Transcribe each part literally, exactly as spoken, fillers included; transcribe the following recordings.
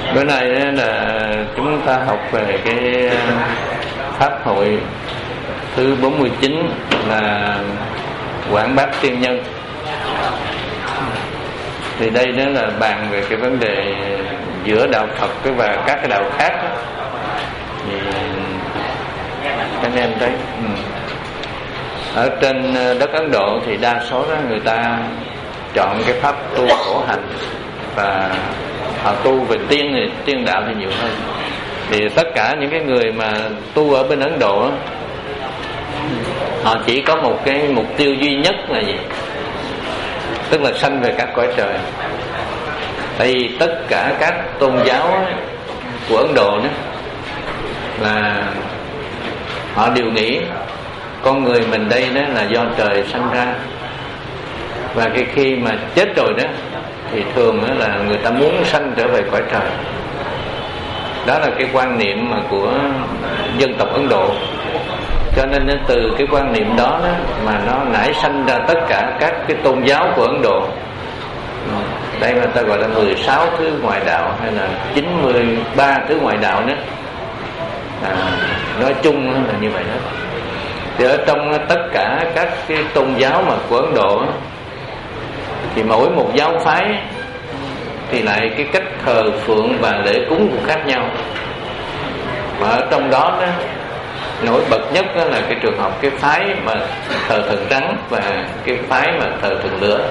Bữa nay là chúng ta học về cái pháp hội thứ bốn mươi chín là Quảng Bác Tiên Nhân. Thì đây đó là bàn về cái vấn đề giữa đạo Phật và các cái đạo khác đó. Thì anh em thấy ừ. Ở trên đất Ấn Độ thì đa số đó người ta chọn cái pháp tu khổ hạnh, và họ tu về tiên thì tiên đạo thì nhiều hơn. Thì tất cả những cái người mà tu ở bên Ấn Độ đó, họ chỉ có một cái mục tiêu duy nhất là gì? Tức là sanh về các cõi trời. Tại vì tất cả các tôn giáo của Ấn Độ đó là họ đều nghĩ con người mình đây đó là do trời sanh ra, và cái khi mà chết rồi đó thì thường đó là người ta muốn sanh trở về cõi trời. Đó là cái quan niệm mà của dân tộc Ấn Độ. Cho nên từ cái quan niệm đó, đó mà nó nảy sanh ra tất cả các cái tôn giáo của Ấn Độ. Đây mà ta gọi là mười sáu thứ ngoại đạo hay là chín mươi ba thứ ngoại đạo nữa. À, nói chung là như vậy đó. Thì ở trong tất cả các cái tôn giáo mà của Ấn Độ thì mỗi một giáo phái thì lại cái cách thờ phượng và lễ cúng cũng khác nhau. Mà ở trong đó, đó nổi bật nhất đó là cái trường hợp cái phái mà thờ thần trắng và cái phái mà thờ thần lửa.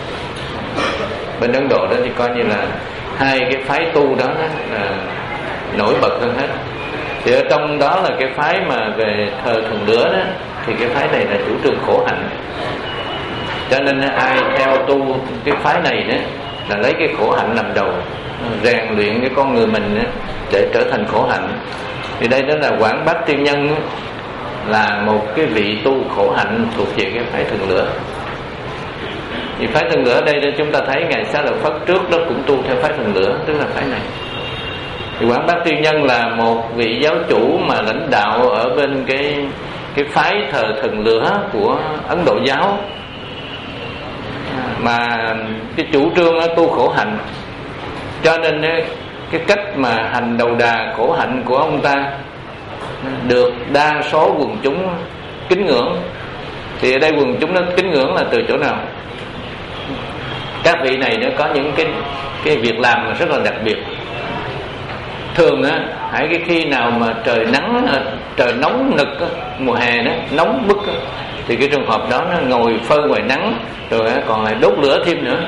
Bên Ấn Độ đó thì coi như là hai cái phái tu đó, đó là nổi bật hơn hết. Thì ở trong đó là cái phái mà về thờ thần lửa đó, thì cái phái này là chủ trương khổ hạnh. Cho nên ai theo tu cái phái này đó là lấy cái khổ hạnh làm đầu, rèn luyện cái con người mình đó, để trở thành khổ hạnh. Thì đây đó là Quảng Bác Tiên Nhân đó, là một cái vị tu khổ hạnh thuộc về cái phái thần lửa. Thì phái thần lửa đây đó chúng ta thấy Ngài Xá Lợi Phất trước đó cũng tu theo phái thần lửa, tức là phái này. Thì Quảng Bác Tiên Nhân là một vị giáo chủ mà lãnh đạo ở bên cái cái phái thờ thần lửa của Ấn Độ giáo, mà cái chủ trương tu khổ hạnh. Cho nên cái cách mà hành đầu đà khổ hạnh của ông ta được đa số quần chúng kính ngưỡng. Thì ở đây quần chúng nó kính ngưỡng là từ chỗ nào? Các vị này nó có những cái cái việc làm rất là đặc biệt. Thường á, hãy cái khi nào mà trời nắng, trời nóng nực á, mùa hè đó nóng bức á, thì cái trường hợp đó nó ngồi phơi ngoài nắng rồi á, còn lại đốt lửa thêm nữa.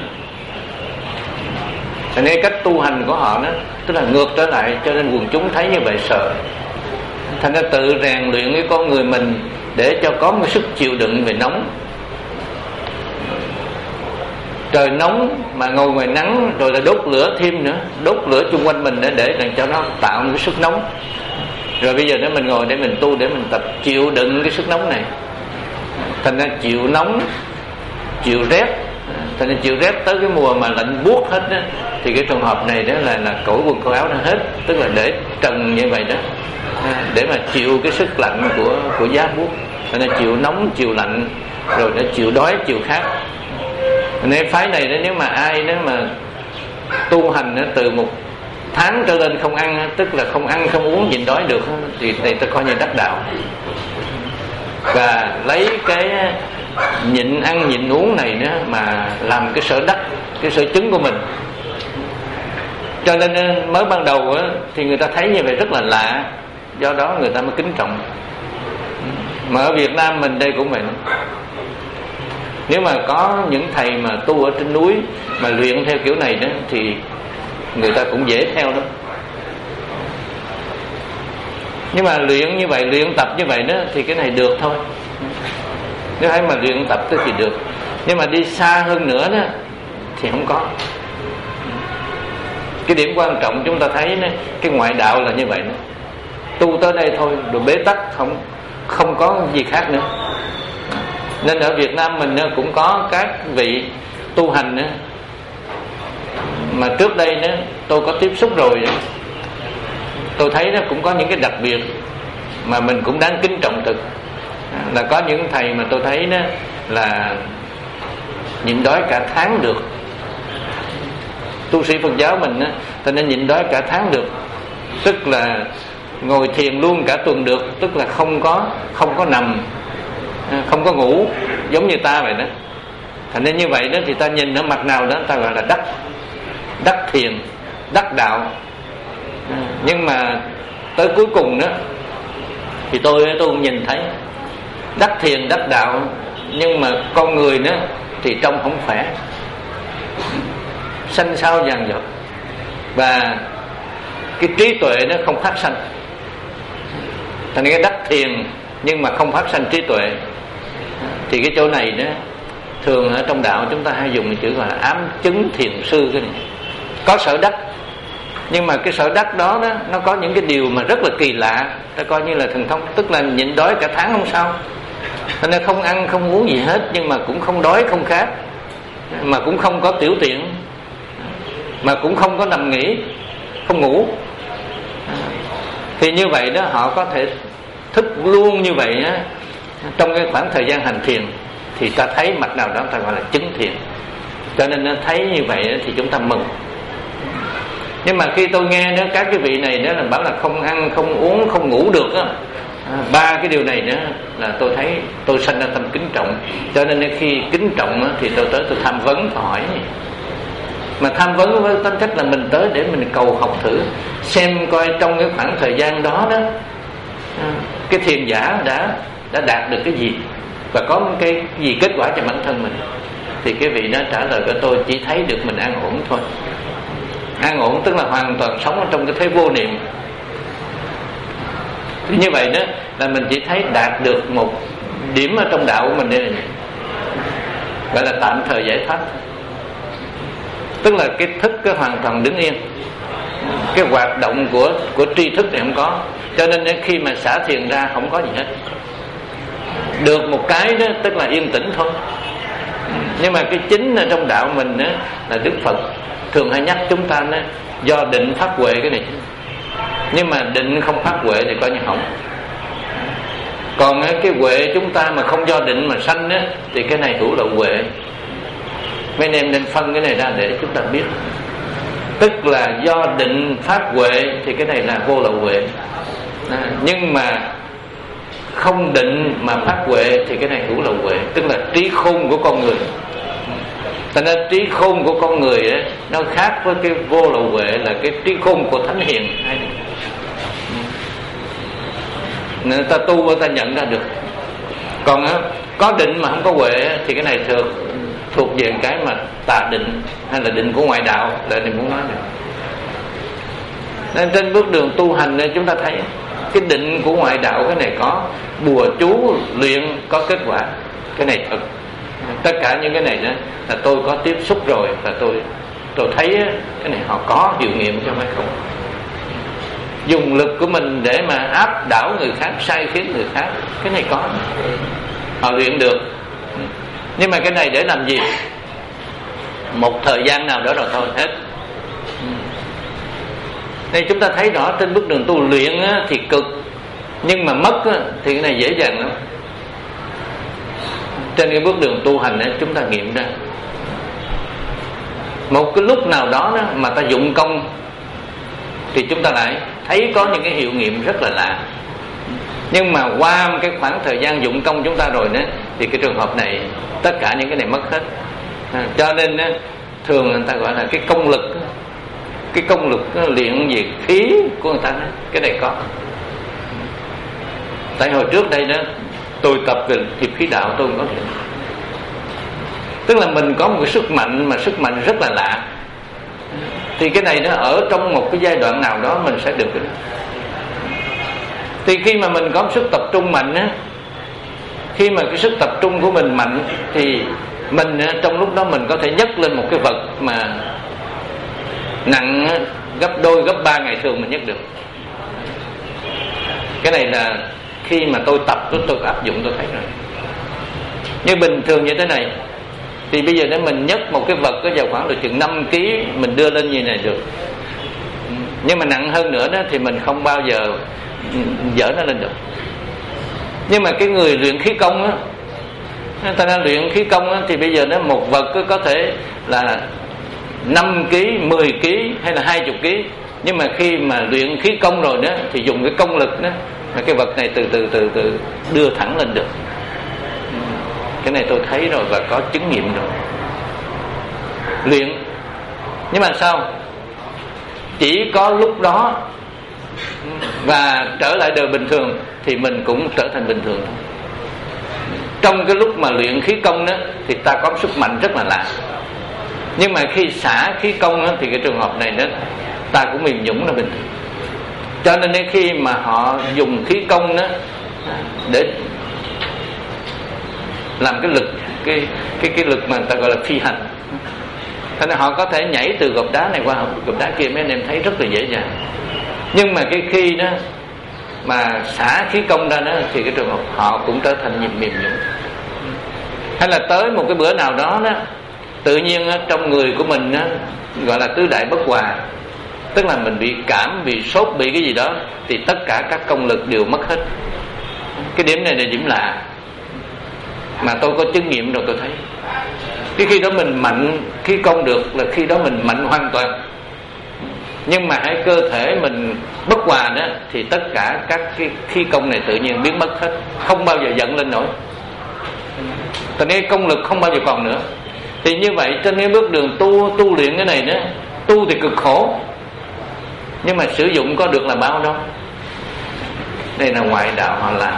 Cho nên cách tu hành của họ đó tức là ngược trở lại, cho nên quần chúng thấy như vậy sợ. Thành ra tự rèn luyện cái con người mình để cho có một sức chịu đựng về nóng. Trời nóng mà ngồi ngoài nắng rồi là đốt lửa thêm nữa, đốt lửa chung quanh mình để để cho nó tạo một cái sức nóng. Rồi bây giờ nếu mình ngồi để mình tu, để mình tập chịu đựng cái sức nóng này. Thành ra chịu nóng, chịu rét. Thành ra chịu rét tới cái mùa mà lạnh buốt hết đó, thì cái trường hợp này đó là là cởi quần cởi áo ra hết, tức là để trần như vậy đó, để mà chịu cái sức lạnh của của giá buốt. Thành ra chịu nóng, chịu lạnh, rồi nó chịu đói, chịu khát. Nên phái này đó, nếu mà ai đó mà tu hành đó, từ một tháng trở lên không ăn, tức là không ăn không uống nhịn đói được, thì này ta coi như đắc đạo. Và lấy cái nhịn ăn nhịn uống này đó mà làm cái sở đắc, cái sở chứng của mình. Cho nên mới ban đầu đó, thì người ta thấy như vậy rất là lạ, do đó người ta mới kính trọng. Mà ở Việt Nam mình đây cũng vậy nữa. Nếu mà có những thầy mà tu ở trên núi mà luyện theo kiểu này đó thì người ta cũng dễ theo đó. Nhưng mà luyện như vậy, luyện tập như vậy đó thì cái này được thôi. Nếu thấy mà luyện tập thì được. Nhưng mà đi xa hơn nữa đó thì không có. Cái điểm quan trọng chúng ta thấy đó, cái ngoại đạo là như vậy đó. Tu tới đây thôi, rồi bế tắc, không không có gì khác nữa. Nên ở Việt Nam mình cũng có các vị tu hành nữa, mà trước đây đó, tôi có tiếp xúc rồi đó. Tôi thấy nó cũng có những cái đặc biệt mà mình cũng đáng kính trọng thực. Là có những thầy mà tôi thấy đó là nhịn đói cả tháng được. Tu sĩ Phật giáo mình đó, ta nên nhịn đói cả tháng được, tức là ngồi thiền luôn cả tuần được, tức là không có không có nằm, không có ngủ, giống như ta vậy đó. Thành nên như vậy đó thì ta nhìn ở mặt nào đó ta gọi là đắc đắc thiền, đắc đạo. Nhưng mà tới cuối cùng đó thì tôi tôi cũng nhìn thấy đắc thiền đắc đạo, nhưng mà con người đó thì trông không khỏe, sanh sao dàn dật, và cái trí tuệ nó không phát sanh. Thành cái đắc thiền nhưng mà không phát sanh trí tuệ, thì cái chỗ này đó thường ở trong đạo chúng ta hay dùng cái chữ gọi là ám chứng thiền sư. Cái này có sở đắc, nhưng mà cái sở đắc đó, đó nó có những cái điều mà rất là kỳ lạ, ta coi như là thần thông. Tức là nhịn đói cả tháng không sao, nên không ăn không uống gì hết, nhưng mà cũng không đói không khát, mà cũng không có tiểu tiện, mà cũng không có nằm nghỉ, không ngủ. Thì như vậy đó họ có thể thức luôn như vậy á, trong cái khoảng thời gian hành thiền, thì ta thấy mặt nào đó ta gọi là chứng thiền. Cho nên thấy như vậy thì chúng ta mừng. Nhưng mà khi tôi nghe đó các cái vị này đó là bảo là không ăn không uống không ngủ được á, ba cái điều này nữa là tôi thấy tôi sanh ra tâm kính trọng. Cho nên khi kính trọng á, thì tôi tới tôi tham vấn, tôi hỏi. Mà tham vấn với tính cách là mình tới để mình cầu học thử, xem coi trong cái khoảng thời gian đó đó cái thiền giả đã đã đạt được cái gì, và có cái gì kết quả cho bản thân mình. Thì cái vị đó trả lời của tôi chỉ thấy được mình an ổn thôi. An ổn tức là hoàn toàn sống ở trong cái thế vô niệm. Thì như vậy đó là mình chỉ thấy đạt được một điểm ở trong đạo của mình đây là gọi là tạm thời giải thoát. Tức là cái thức cái hoàn toàn đứng yên, cái hoạt động của của tri thức thì không có. Cho nên khi mà xả thiền ra không có gì hết. Được một cái đó tức là yên tĩnh thôi. Nhưng mà cái chính ở trong đạo mình đó, là Đức Phật thường hay nhắc chúng ta đó, do định phát huệ cái này. Nhưng mà định không phát huệ thì coi như hỏng. Còn cái huệ chúng ta mà không do định mà sanh đó, thì cái này hữu là huệ. Mấy anh em nên phân cái này ra để chúng ta biết. Tức là do định phát huệ thì cái này là vô lậu huệ. À, nhưng mà không định mà phát huệ thì cái này hữu lậu huệ. Tức là trí khôn của con người. Thành ra trí khôn của con người ấy, nó khác với cái vô lậu huệ là cái trí khôn của thánh hiền. Nên ta tu và ta nhận ra được. Còn có định mà không có huệ thì cái này thường thuộc về cái mà tà định hay là định của ngoại đạo, là này muốn nói được. Nên trên bước đường tu hành này chúng ta thấy cái định của ngoại đạo cái này có bùa chú luyện có kết quả, cái này thật. Tất cả những cái này đó là tôi có tiếp xúc rồi, và tôi tôi thấy cái này họ có hiệu nghiệm cho mấy không. Dùng lực của mình để mà áp đảo người khác, sai khiến người khác, cái này có, họ luyện được. Nhưng mà cái này để làm gì? Một thời gian nào đó rồi thôi hết. Nên chúng ta thấy rõ trên bước đường tu luyện thì cực, nhưng mà mất thì cái này dễ dàng lắm. Trên cái bước đường tu hành chúng ta nghiệm ra một cái lúc nào đó mà ta dụng công thì chúng ta lại thấy có những cái hiệu nghiệm rất là lạ. Nhưng mà qua cái khoảng thời gian dụng công chúng ta rồi đó, thì cái trường hợp này tất cả những cái này mất hết. À, cho nên đó, thường người ta gọi là cái công lực, cái công lực luyện về khí của người ta đó, cái này có. Tại hồi trước đây đó tôi tập về hiệp khí đạo tôi cũng có luyện. Tức là mình có một cái sức mạnh mà sức mạnh rất là lạ. Thì cái này nó ở trong một cái giai đoạn nào đó mình sẽ được cái đó. Thì khi mà mình có sức tập trung mạnh á, khi mà cái sức tập trung của mình mạnh thì mình trong lúc đó mình có thể nhấc lên một cái vật mà nặng gấp đôi gấp ba ngày thường mình nhấc được. Cái này là khi mà tôi tập tôi, tôi áp dụng tôi thấy rồi. Như bình thường như thế này thì bây giờ nếu mình nhấc một cái vật có vào khoảng được chừng năm ký mình đưa lên như này được. Nhưng mà nặng hơn nữa đó thì mình không bao giờ dỡ nó lên được. Nhưng mà cái người luyện khí công á, người ta luyện khí công á, thì bây giờ nó một vật có thể là năm ký, mười ký hay là hai mươi ký, nhưng mà khi mà luyện khí công rồi đó thì dùng cái công lực đó mà cái vật này từ từ từ từ đưa thẳng lên được. Cái này tôi thấy rồi và có chứng nghiệm rồi. Luyện, nhưng mà sao? Chỉ có lúc đó và trở lại đời bình thường thì mình cũng trở thành bình thường thôi. Trong cái lúc mà luyện khí công đó thì ta có sức mạnh rất là lạ, nhưng mà khi xả khí công đó, thì cái trường hợp này đó ta cũng mềm nhũn là bình thường. Cho nên đến khi mà họ dùng khí công đó để làm cái lực, cái cái cái lực mà người ta gọi là phi hành, thế nên họ có thể nhảy từ gò đá này qua gò đá kia, mấy anh em thấy rất là dễ dàng. Nhưng mà cái khi đó mà xả khí công ra đó thì cái trường hợp họ cũng trở thành nhịp mềm nhũn. Hay là tới một cái bữa nào đó đó tự nhiên đó, trong người của mình đó, gọi là tứ đại bất hòa, tức là mình bị cảm, bị sốt, bị cái gì đó, thì tất cả các công lực đều mất hết. Cái điểm này là điểm lạ mà tôi có chứng nghiệm rồi. Tôi thấy cái khi đó mình mạnh khí công được là khi đó mình mạnh hoàn toàn. Nhưng mà hãy cơ thể mình bất hòa đó thì tất cả các cái khí công này tự nhiên biến mất hết, không bao giờ dẫn lên nổi. Cho nên công lực không bao giờ còn nữa. Thì như vậy trên cái bước đường tu tu luyện cái này đó, tu thì cực khổ, nhưng mà sử dụng có được là bao đâu. Đây là ngoại đạo họ làm,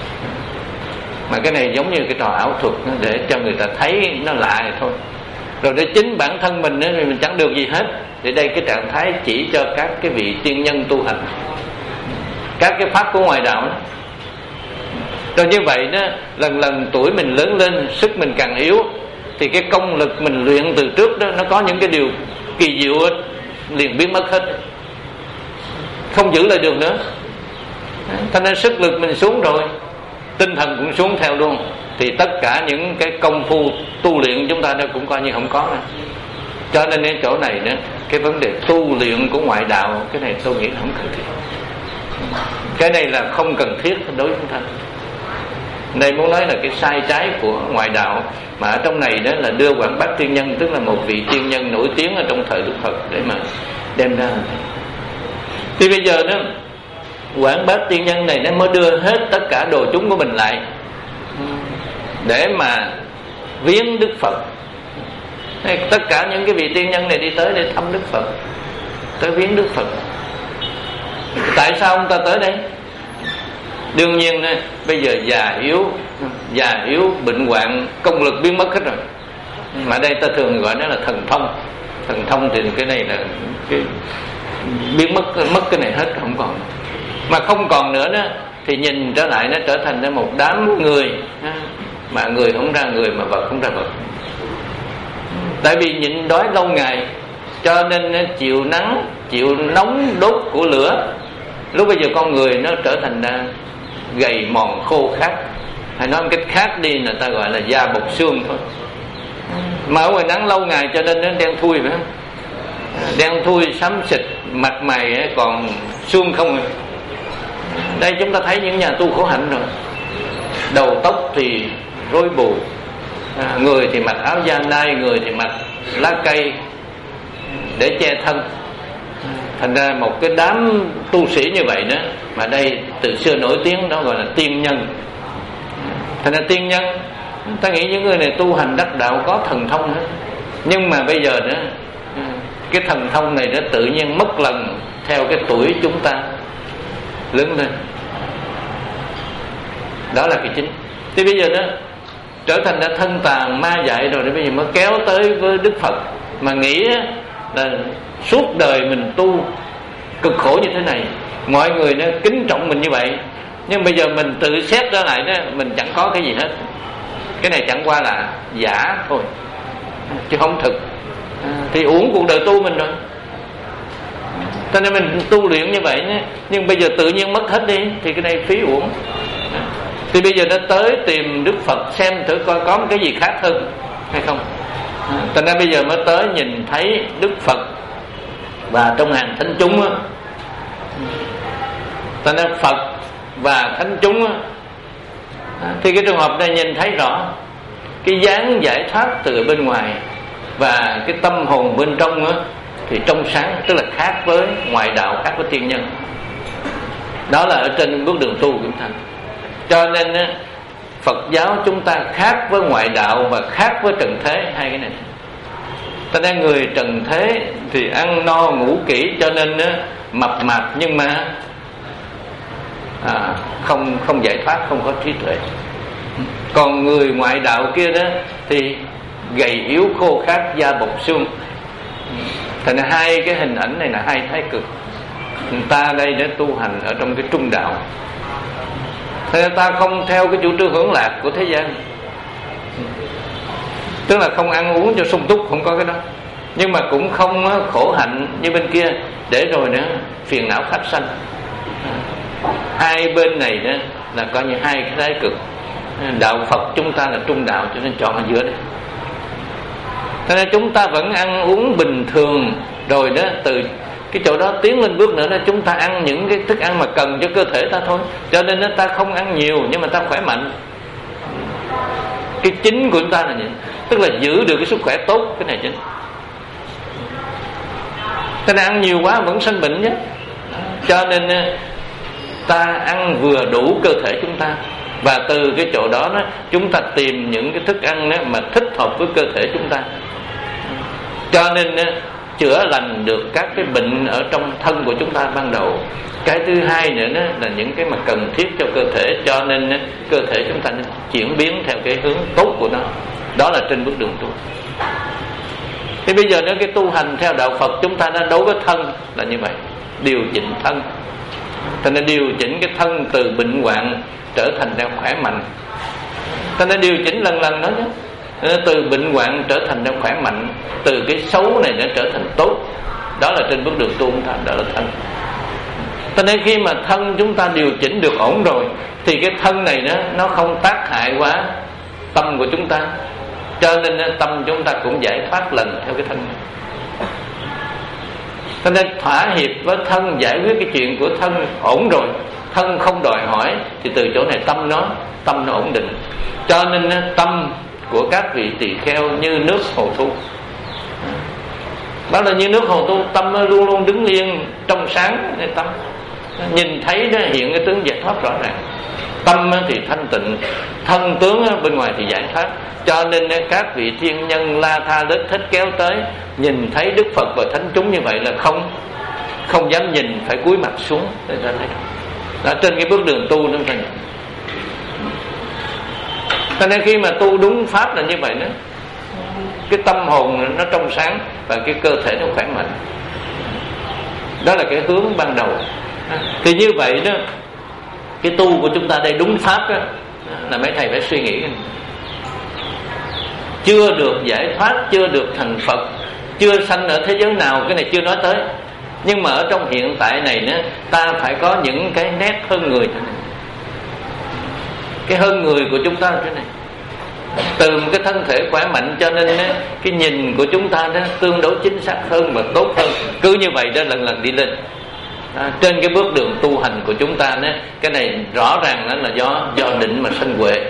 mà cái này giống như cái trò ảo thuật để cho người ta thấy nó lạ vậy thôi. Rồi để chính bản thân mình thì mình chẳng được gì hết. Thì đây cái trạng thái chỉ cho các cái vị tiên nhân tu hành, các cái pháp của ngoại đạo đó. Rồi như vậy đó, lần lần tuổi mình lớn lên, sức mình càng yếu, thì cái công lực mình luyện từ trước đó nó có những cái điều kỳ diệu ấy, liền biến mất hết, không giữ lại được nữa. Cho nên sức lực mình xuống rồi, tinh thần cũng xuống theo luôn, thì tất cả những cái công phu tu luyện chúng ta nó cũng coi như không có nữa. Cho nên đến chỗ này nữa, cái vấn đề tu luyện của ngoại đạo, cái này tôi nghĩ là không cần thiết. Cái này là không cần thiết đối với chúng ta. Đây muốn nói là cái sai trái của ngoại đạo, mà ở trong này đó là đưa Quảng Bát Tiên Nhân, tức là một vị tiên nhân nổi tiếng ở trong thời Đức Phật để mà đem ra. Thì bây giờ đó Quảng Bát Tiên Nhân này nó mới đưa hết tất cả đồ chúng của mình lại để mà viếng Đức Phật. Tất cả những cái vị tiên nhân này đi tới để thăm Đức Phật, tới viếng Đức Phật. Tại sao ông ta tới đây? Đương nhiên bây giờ già yếu, già yếu, bệnh hoạn, công lực biến mất hết rồi. Mà đây ta thường gọi nó là thần thông. Thần thông thì cái này là cái biến mất mất cái này hết, không còn. Mà không còn nữa đó thì nhìn trở lại nó trở thành một đám người, mà người không ra người, mà vật không ra vật. Tại vì nhịn đói lâu ngày, cho nên chịu nắng, chịu nóng đốt của lửa. Lúc bây giờ con người nó trở thành gầy mòn khô khát, hay nói một cách khác đi là ta gọi là da bọc xương thôi. Mà ở ngoài nắng lâu ngày cho nên nó đen thui, phải không? Đen thui xám xịt, mặt mày còn xương không. Đây chúng ta thấy những nhà tu khổ hạnh rồi, đầu tóc thì rối bù, à, người thì mặc áo da nai, người thì mặc lá cây để che thân. Thành ra một cái đám tu sĩ như vậy đó, mà đây từ xưa nổi tiếng đó gọi là tiên nhân. Thành ra tiên nhân, ta nghĩ những người này tu hành đắc đạo có thần thông hết. Nhưng mà bây giờ đó, cái thần thông này nó tự nhiên mất lần theo cái tuổi chúng ta lớn lên. Đó là cái chính. Thì bây giờ đó trở thành đã thân tàn ma dại rồi, để bây giờ mới kéo tới với Đức Phật, mà nghĩ là suốt đời mình tu cực khổ như thế này, mọi người nó kính trọng mình như vậy, nhưng bây giờ mình tự xét ra lại đó, mình chẳng có cái gì hết. Cái này chẳng qua là giả thôi, chứ không thực. Thì uổng cuộc đời tu mình rồi. Cho nên mình tu luyện như vậy, nhưng bây giờ tự nhiên mất hết đi thì cái này phí uổng. Thì bây giờ nó tới tìm Đức Phật xem thử coi có một cái gì khác hơn hay không. Cho nên bây giờ mới tới nhìn thấy Đức Phật và trong hàng thánh chúng á. Cho nên Phật và thánh chúng á, thì cái trường hợp này nhìn thấy rõ cái dáng giải thoát từ bên ngoài, và cái tâm hồn bên trong á, thì trong sáng, tức là khác với ngoại đạo, khác với tiên nhân. Đó là ở trên bước đường tu của chúng ta. Cho nên á, Phật giáo chúng ta khác với ngoại đạo và khác với trần thế, hai cái này. Cho nên người trần thế thì ăn no ngủ kỹ, cho nên á, mập mạp nhưng mà à, không không giải thoát, không có trí tuệ. Còn người ngoại đạo kia đó thì gầy yếu khô khát, da bọc xương. Thành ra hai cái hình ảnh này là hai thái cực. Người ta đây đã tu hành ở trong cái trung đạo. Thế nên ta không theo cái chủ trương hưởng lạc của thế gian, tức là không ăn uống cho sung túc, không có cái đó. Nhưng mà cũng không khổ hạnh như bên kia, để rồi nữa phiền não phát sanh. Hai bên này đó là coi như hai cái thái cực. Đạo Phật chúng ta là trung đạo, cho nên chọn ở giữa đấy. Thế nên chúng ta vẫn ăn uống bình thường, rồi đó từ cái chỗ đó tiến lên bước nữa là chúng ta ăn những cái thức ăn mà cần cho cơ thể ta thôi. Cho nên ta không ăn nhiều nhưng mà ta khỏe mạnh. Cái chính của chúng ta là gì? Tức là giữ được cái sức khỏe tốt, cái này chính. Thế nên ăn nhiều quá vẫn sanh bệnh nhé. Cho nên ta ăn vừa đủ cơ thể chúng ta, và từ cái chỗ đó, đó chúng ta tìm những cái thức ăn đó mà thích hợp với cơ thể chúng ta. Cho nên chữa lành được các cái bệnh ở trong thân của chúng ta ban đầu. Cái thứ hai nữa đó là những cái mà cần thiết cho cơ thể, cho nên cơ thể chúng ta nên chuyển biến theo cái hướng tốt của nó. Đó là trên bước đường tu. Thì bây giờ nếu cái tu hành theo đạo Phật, chúng ta đã đối với thân là như vậy, điều chỉnh thân. Thành nên điều chỉnh cái thân từ bệnh hoạn trở thành đang khỏe mạnh. Thành nên điều chỉnh lần lần đó nhé. Từ bệnh hoạn trở thành đang khỏe mạnh, từ cái xấu này nó trở thành tốt. Đó là trên bước đường tu chúng ta, đó là thân. Cho nên khi mà thân chúng ta điều chỉnh được ổn rồi, thì cái thân này nó, nó không tác hại quá tâm của chúng ta. Cho nên tâm chúng ta cũng giải thoát lần theo cái thân này. Cho nên thỏa hiệp với thân, giải quyết cái chuyện của thân ổn rồi, thân không đòi hỏi, thì từ chỗ này tâm nó tâm nó ổn định. Cho nên tâm của các vị tỳ kheo như nước hồ thu. Đó là như nước hồ thu, tâm nó luôn luôn đứng yên trong sáng. Tâm nhìn thấy nó hiện cái tướng giải thoát rõ ràng. Tâm thì thanh tịnh, thân tướng bên ngoài thì giải thoát. Cho nên các vị thiên nhân La Tha Đích Thích kéo tới, nhìn thấy Đức Phật và thánh chúng như vậy là không không dám nhìn, phải cúi mặt xuống để ra thấy. Đó, trên cái bước đường tu nó phải. Cho nên khi mà tu đúng pháp là như vậy đó, cái tâm hồn nó trong sáng và cái cơ thể nó khỏe mạnh. Đó là cái hướng ban đầu. Thì như vậy đó, cái tu của chúng ta đây đúng pháp đó, là mấy thầy phải suy nghĩ. Chưa được giải thoát, chưa được thành Phật, chưa sanh ở thế giới nào, cái này chưa nói tới. Nhưng mà ở trong hiện tại này đó, ta phải có những cái nét hơn người. Cái hơn người của chúng ta thế này, từ một cái thân thể khỏe mạnh, cho nên cái nhìn của chúng ta đó tương đối chính xác hơn và tốt hơn. Cứ như vậy đó lần lần đi lên. À, trên cái bước đường tu hành của chúng ta đó, cái này rõ ràng đó là do do định mà sanh huệ,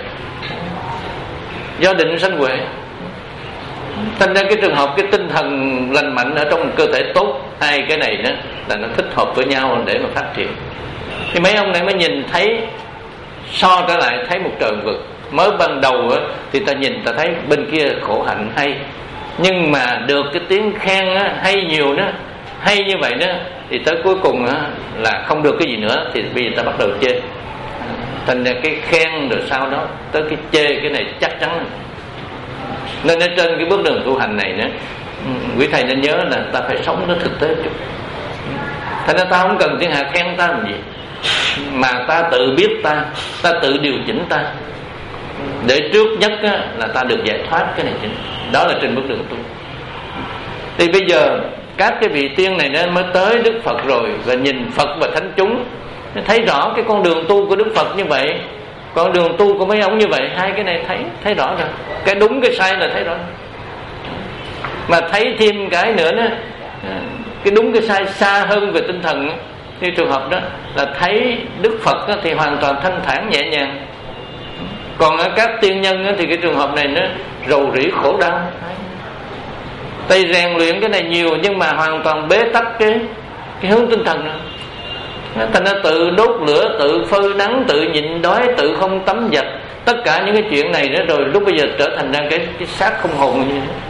do định sanh huệ. Thành ra cái trường hợp cái tinh thần lành mạnh ở trong cơ thể tốt, hai cái này đó là nó thích hợp với nhau để mà phát triển. Thì mấy ông này mới nhìn thấy, so trở lại thấy một trời vực. Mới ban đầu á, thì ta nhìn ta thấy bên kia khổ hạnh hay, nhưng mà được cái tiếng khen á, hay nhiều đó, hay như vậy đó, thì tới cuối cùng á, là không được cái gì nữa, thì bây giờ ta bắt đầu chê. Thành ra cái khen rồi sau đó tới cái chê, cái này chắc chắn. Nên ở trên cái bước đường tu hành này nữa, quý thầy nên nhớ là ta phải sống nó thực tế chút. Thành ra ta không cần thiên hạ khen ta làm gì, mà ta tự biết ta, ta tự điều chỉnh ta, để trước nhất á, là ta được giải thoát, cái này chính. Đó là trên bước đường tu. Thì bây giờ các cái vị tiên này nó mới tới Đức Phật rồi, và nhìn Phật và thánh chúng, thấy rõ cái con đường tu của Đức Phật như vậy, con đường tu của mấy ông như vậy. Hai cái này thấy thấy rõ rồi, cái đúng cái sai là thấy rõ. Mà thấy thêm cái nữa đó, cái đúng cái sai xa hơn về tinh thần. Như trường hợp đó là thấy Đức Phật đó, thì hoàn toàn thanh thản nhẹ nhàng. Còn ở các tiên nhân đó, thì cái trường hợp này nó rầu rĩ khổ đau. Tay rèn luyện cái này nhiều nhưng mà hoàn toàn bế tắc cái cái hướng tinh thần nữa. Thành ra tự đốt lửa, tự phơi nắng, tự nhịn đói, tự không tắm giặt, tất cả những cái chuyện này đó, rồi lúc bây giờ trở thành ra cái, cái xác không hồn như thế.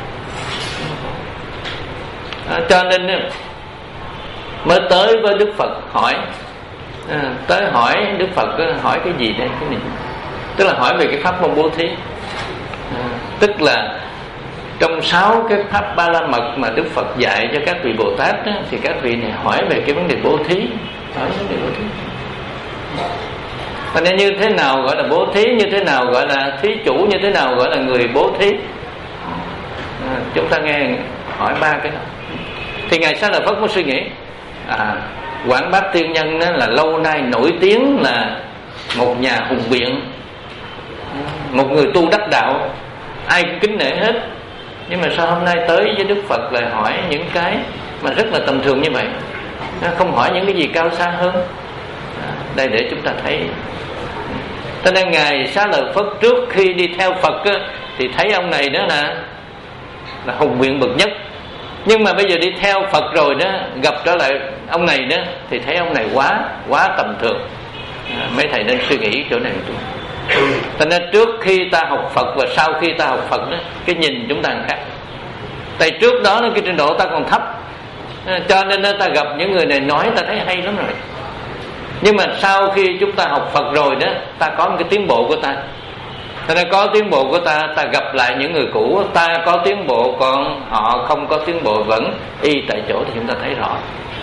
À, cho nên mới tới với Đức Phật hỏi, à, tới hỏi Đức Phật hỏi cái gì đây, cái này tức là hỏi về cái pháp môn bố thí. À, tức là trong sáu cái pháp ba la mật mà Đức Phật dạy cho các vị Bồ Tát đó, thì các vị này hỏi về cái vấn đề bố thí, hỏi vấn đề bố thí. Và nên như thế nào gọi là bố thí, như thế nào gọi là thí chủ, như thế nào gọi là người bố thí. À, chúng ta nghe hỏi ba cái đó. Thì Ngài Xá Lợi Phất mới suy nghĩ, à, Quảng Bác Tiên Nhân đó là lâu nay nổi tiếng là một nhà hùng biện, một người tu đắc đạo, ai cũng kính nể hết. Nhưng mà sao hôm nay tới với Đức Phật lại hỏi những cái mà rất là tầm thường như vậy, không hỏi những cái gì cao xa hơn. À, đây để chúng ta thấy. Cho nên Ngài Xá Lợi Phất trước khi đi theo Phật á, thì thấy ông này đó là là hùng biện bậc nhất. Nhưng mà bây giờ đi theo Phật rồi đó, gặp trở lại ông này đó, thì thấy ông này quá quá tầm thường. À, mấy thầy nên suy nghĩ chỗ này một chút. Cho nên trước khi ta học Phật và sau khi ta học Phật đó, cái nhìn chúng ta khác. Tại trước đó cái trình độ ta còn thấp, cho nên ta gặp những người này nói ta thấy hay lắm rồi. Nhưng mà sau khi chúng ta học Phật rồi đó, ta có một cái tiến bộ của ta. Cho nên có tiến bộ của ta, ta gặp lại những người cũ, ta có tiến bộ, còn họ không có tiến bộ vẫn y tại chỗ, thì chúng ta thấy rõ.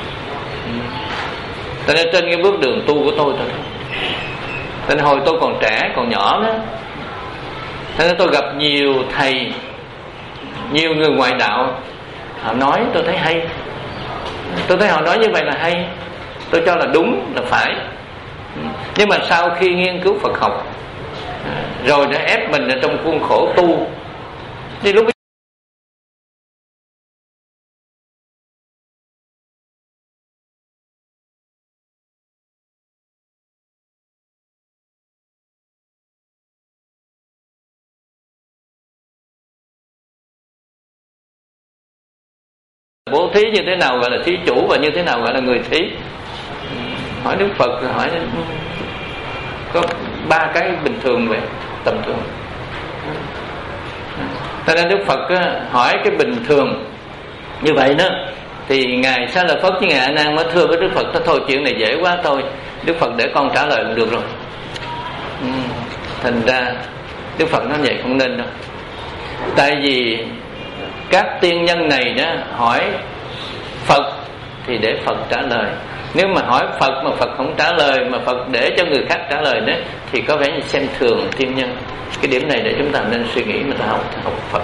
Cho nên trên cái bước đường tu của tôi, tôi thấy. Cho nên hồi tôi còn trẻ, còn nhỏ đó, cho nên tôi gặp nhiều thầy, nhiều người ngoại đạo, họ nói tôi thấy hay. Tôi thấy họ nói như vậy là hay, tôi cho là đúng, là phải. Nhưng mà sau khi nghiên cứu Phật học rồi đã ép mình ở trong khuôn khổ tu, thì lúc bố thí như thế nào gọi là thí chủ và như thế nào gọi là người thí. Hỏi Đức Phật, hỏi có ba cái bình thường vậy, tầm thường. Cho nên Đức Phật hỏi cái bình thường như vậy đó, thì Ngài Xá Lợi Phất với Ngài A Nan mới thưa với Đức Phật, thôi chuyện này dễ quá thôi, Đức Phật để con trả lời cũng được rồi. Ừ. Thành ra Đức Phật nói vậy không nên đâu. Tại vì các tiên nhân này đó hỏi Phật thì để Phật trả lời. Nếu mà hỏi Phật mà Phật không trả lời, mà Phật để cho người khác trả lời đó, thì có vẻ như xem thường tiên nhân. Cái điểm này để chúng ta nên suy nghĩ, mà ta học, học Phật.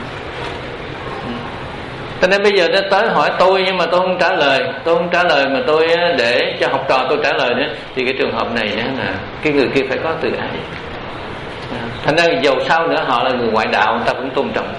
Cho nên bây giờ nó tới hỏi tôi nhưng mà tôi không trả lời, tôi không trả lời mà tôi để cho học trò tôi trả lời nữa, thì cái trường hợp này nữa là cái người kia phải có từ ái. Thành ra dầu sao nữa họ là người ngoại đạo, ta vẫn tôn trọng,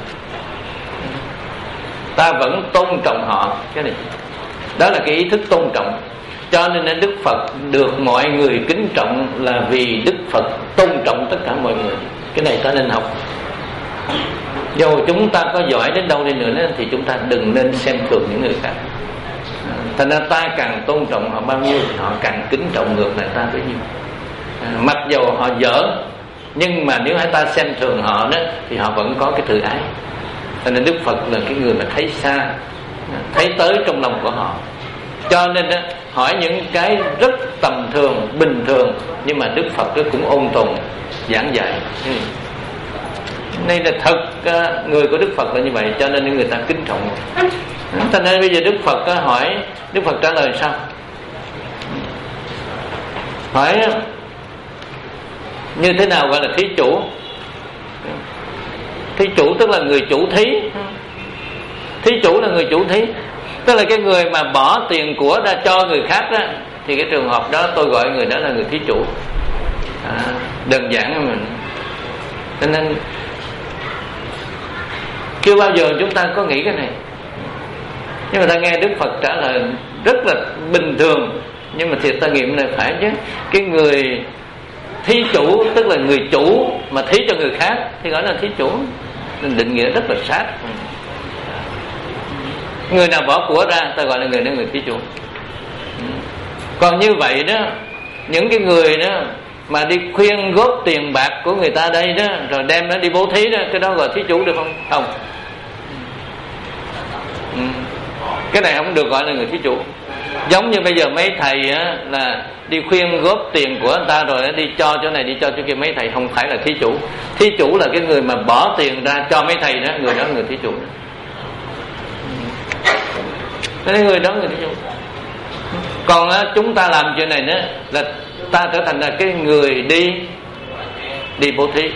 ta vẫn tôn trọng họ. Cái này đó là cái ý thức tôn trọng. Cho nên Đức Phật được mọi người kính trọng là vì Đức Phật tôn trọng tất cả mọi người. Cái này ta nên học. Dù chúng ta có giỏi đến đâu đi nữa thì chúng ta đừng nên xem thường những người khác. Thành ra ta càng tôn trọng họ bao nhiêu thì họ càng kính trọng ngược lại ta bấy nhiêu. Mặc dù họ dở, nhưng mà nếu hai ta xem thường họ đó, thì họ vẫn có cái tự ái. Cho nên Đức Phật là cái người mà thấy xa, thấy tới trong lòng của họ. Cho nên đó, hỏi những cái rất tầm thường, bình thường, nhưng mà Đức Phật cũng ôn tồn giảng dạy. Ừ. Đây là thật, người của Đức Phật là như vậy, cho nên người ta kính trọng. Cho nên bây giờ Đức Phật hỏi, Đức Phật trả lời sao? Hỏi như thế nào gọi là thí chủ? Thí chủ tức là người chủ thí. Thí chủ là người chủ thí, tức là cái người mà bỏ tiền của ra cho người khác đó, thì cái trường hợp đó tôi gọi người đó là người thí chủ. À, đơn giản của mình. Cho nên chưa bao giờ chúng ta có nghĩ cái này. Nhưng mà ta nghe Đức Phật trả lời rất là bình thường, nhưng mà thiệt ta nghiệm này phải chứ. Cái người thí chủ tức là người chủ mà thí cho người khác thì gọi là thí chủ. Nên định nghĩa rất là sát. Người nào bỏ của ra ta gọi là người đó người thí chủ. Còn như vậy đó, những cái người đó mà đi khuyên góp tiền bạc của người ta đây đó, rồi đem nó đi bố thí đó, cái đó gọi thí chủ được không? Không. Ừ. Cái này không được gọi là người thí chủ. Giống như bây giờ mấy thầy á, là đi khuyên góp tiền của người ta rồi đi cho chỗ này đi cho chỗ kia, mấy thầy không phải là thí chủ. Thí chủ là cái người mà bỏ tiền ra cho mấy thầy đó, người đó là người thí chủ. Cái người đó người thí chủ. Còn á, chúng ta làm chuyện này nữa là ta trở thành là cái người đi đi bố thí.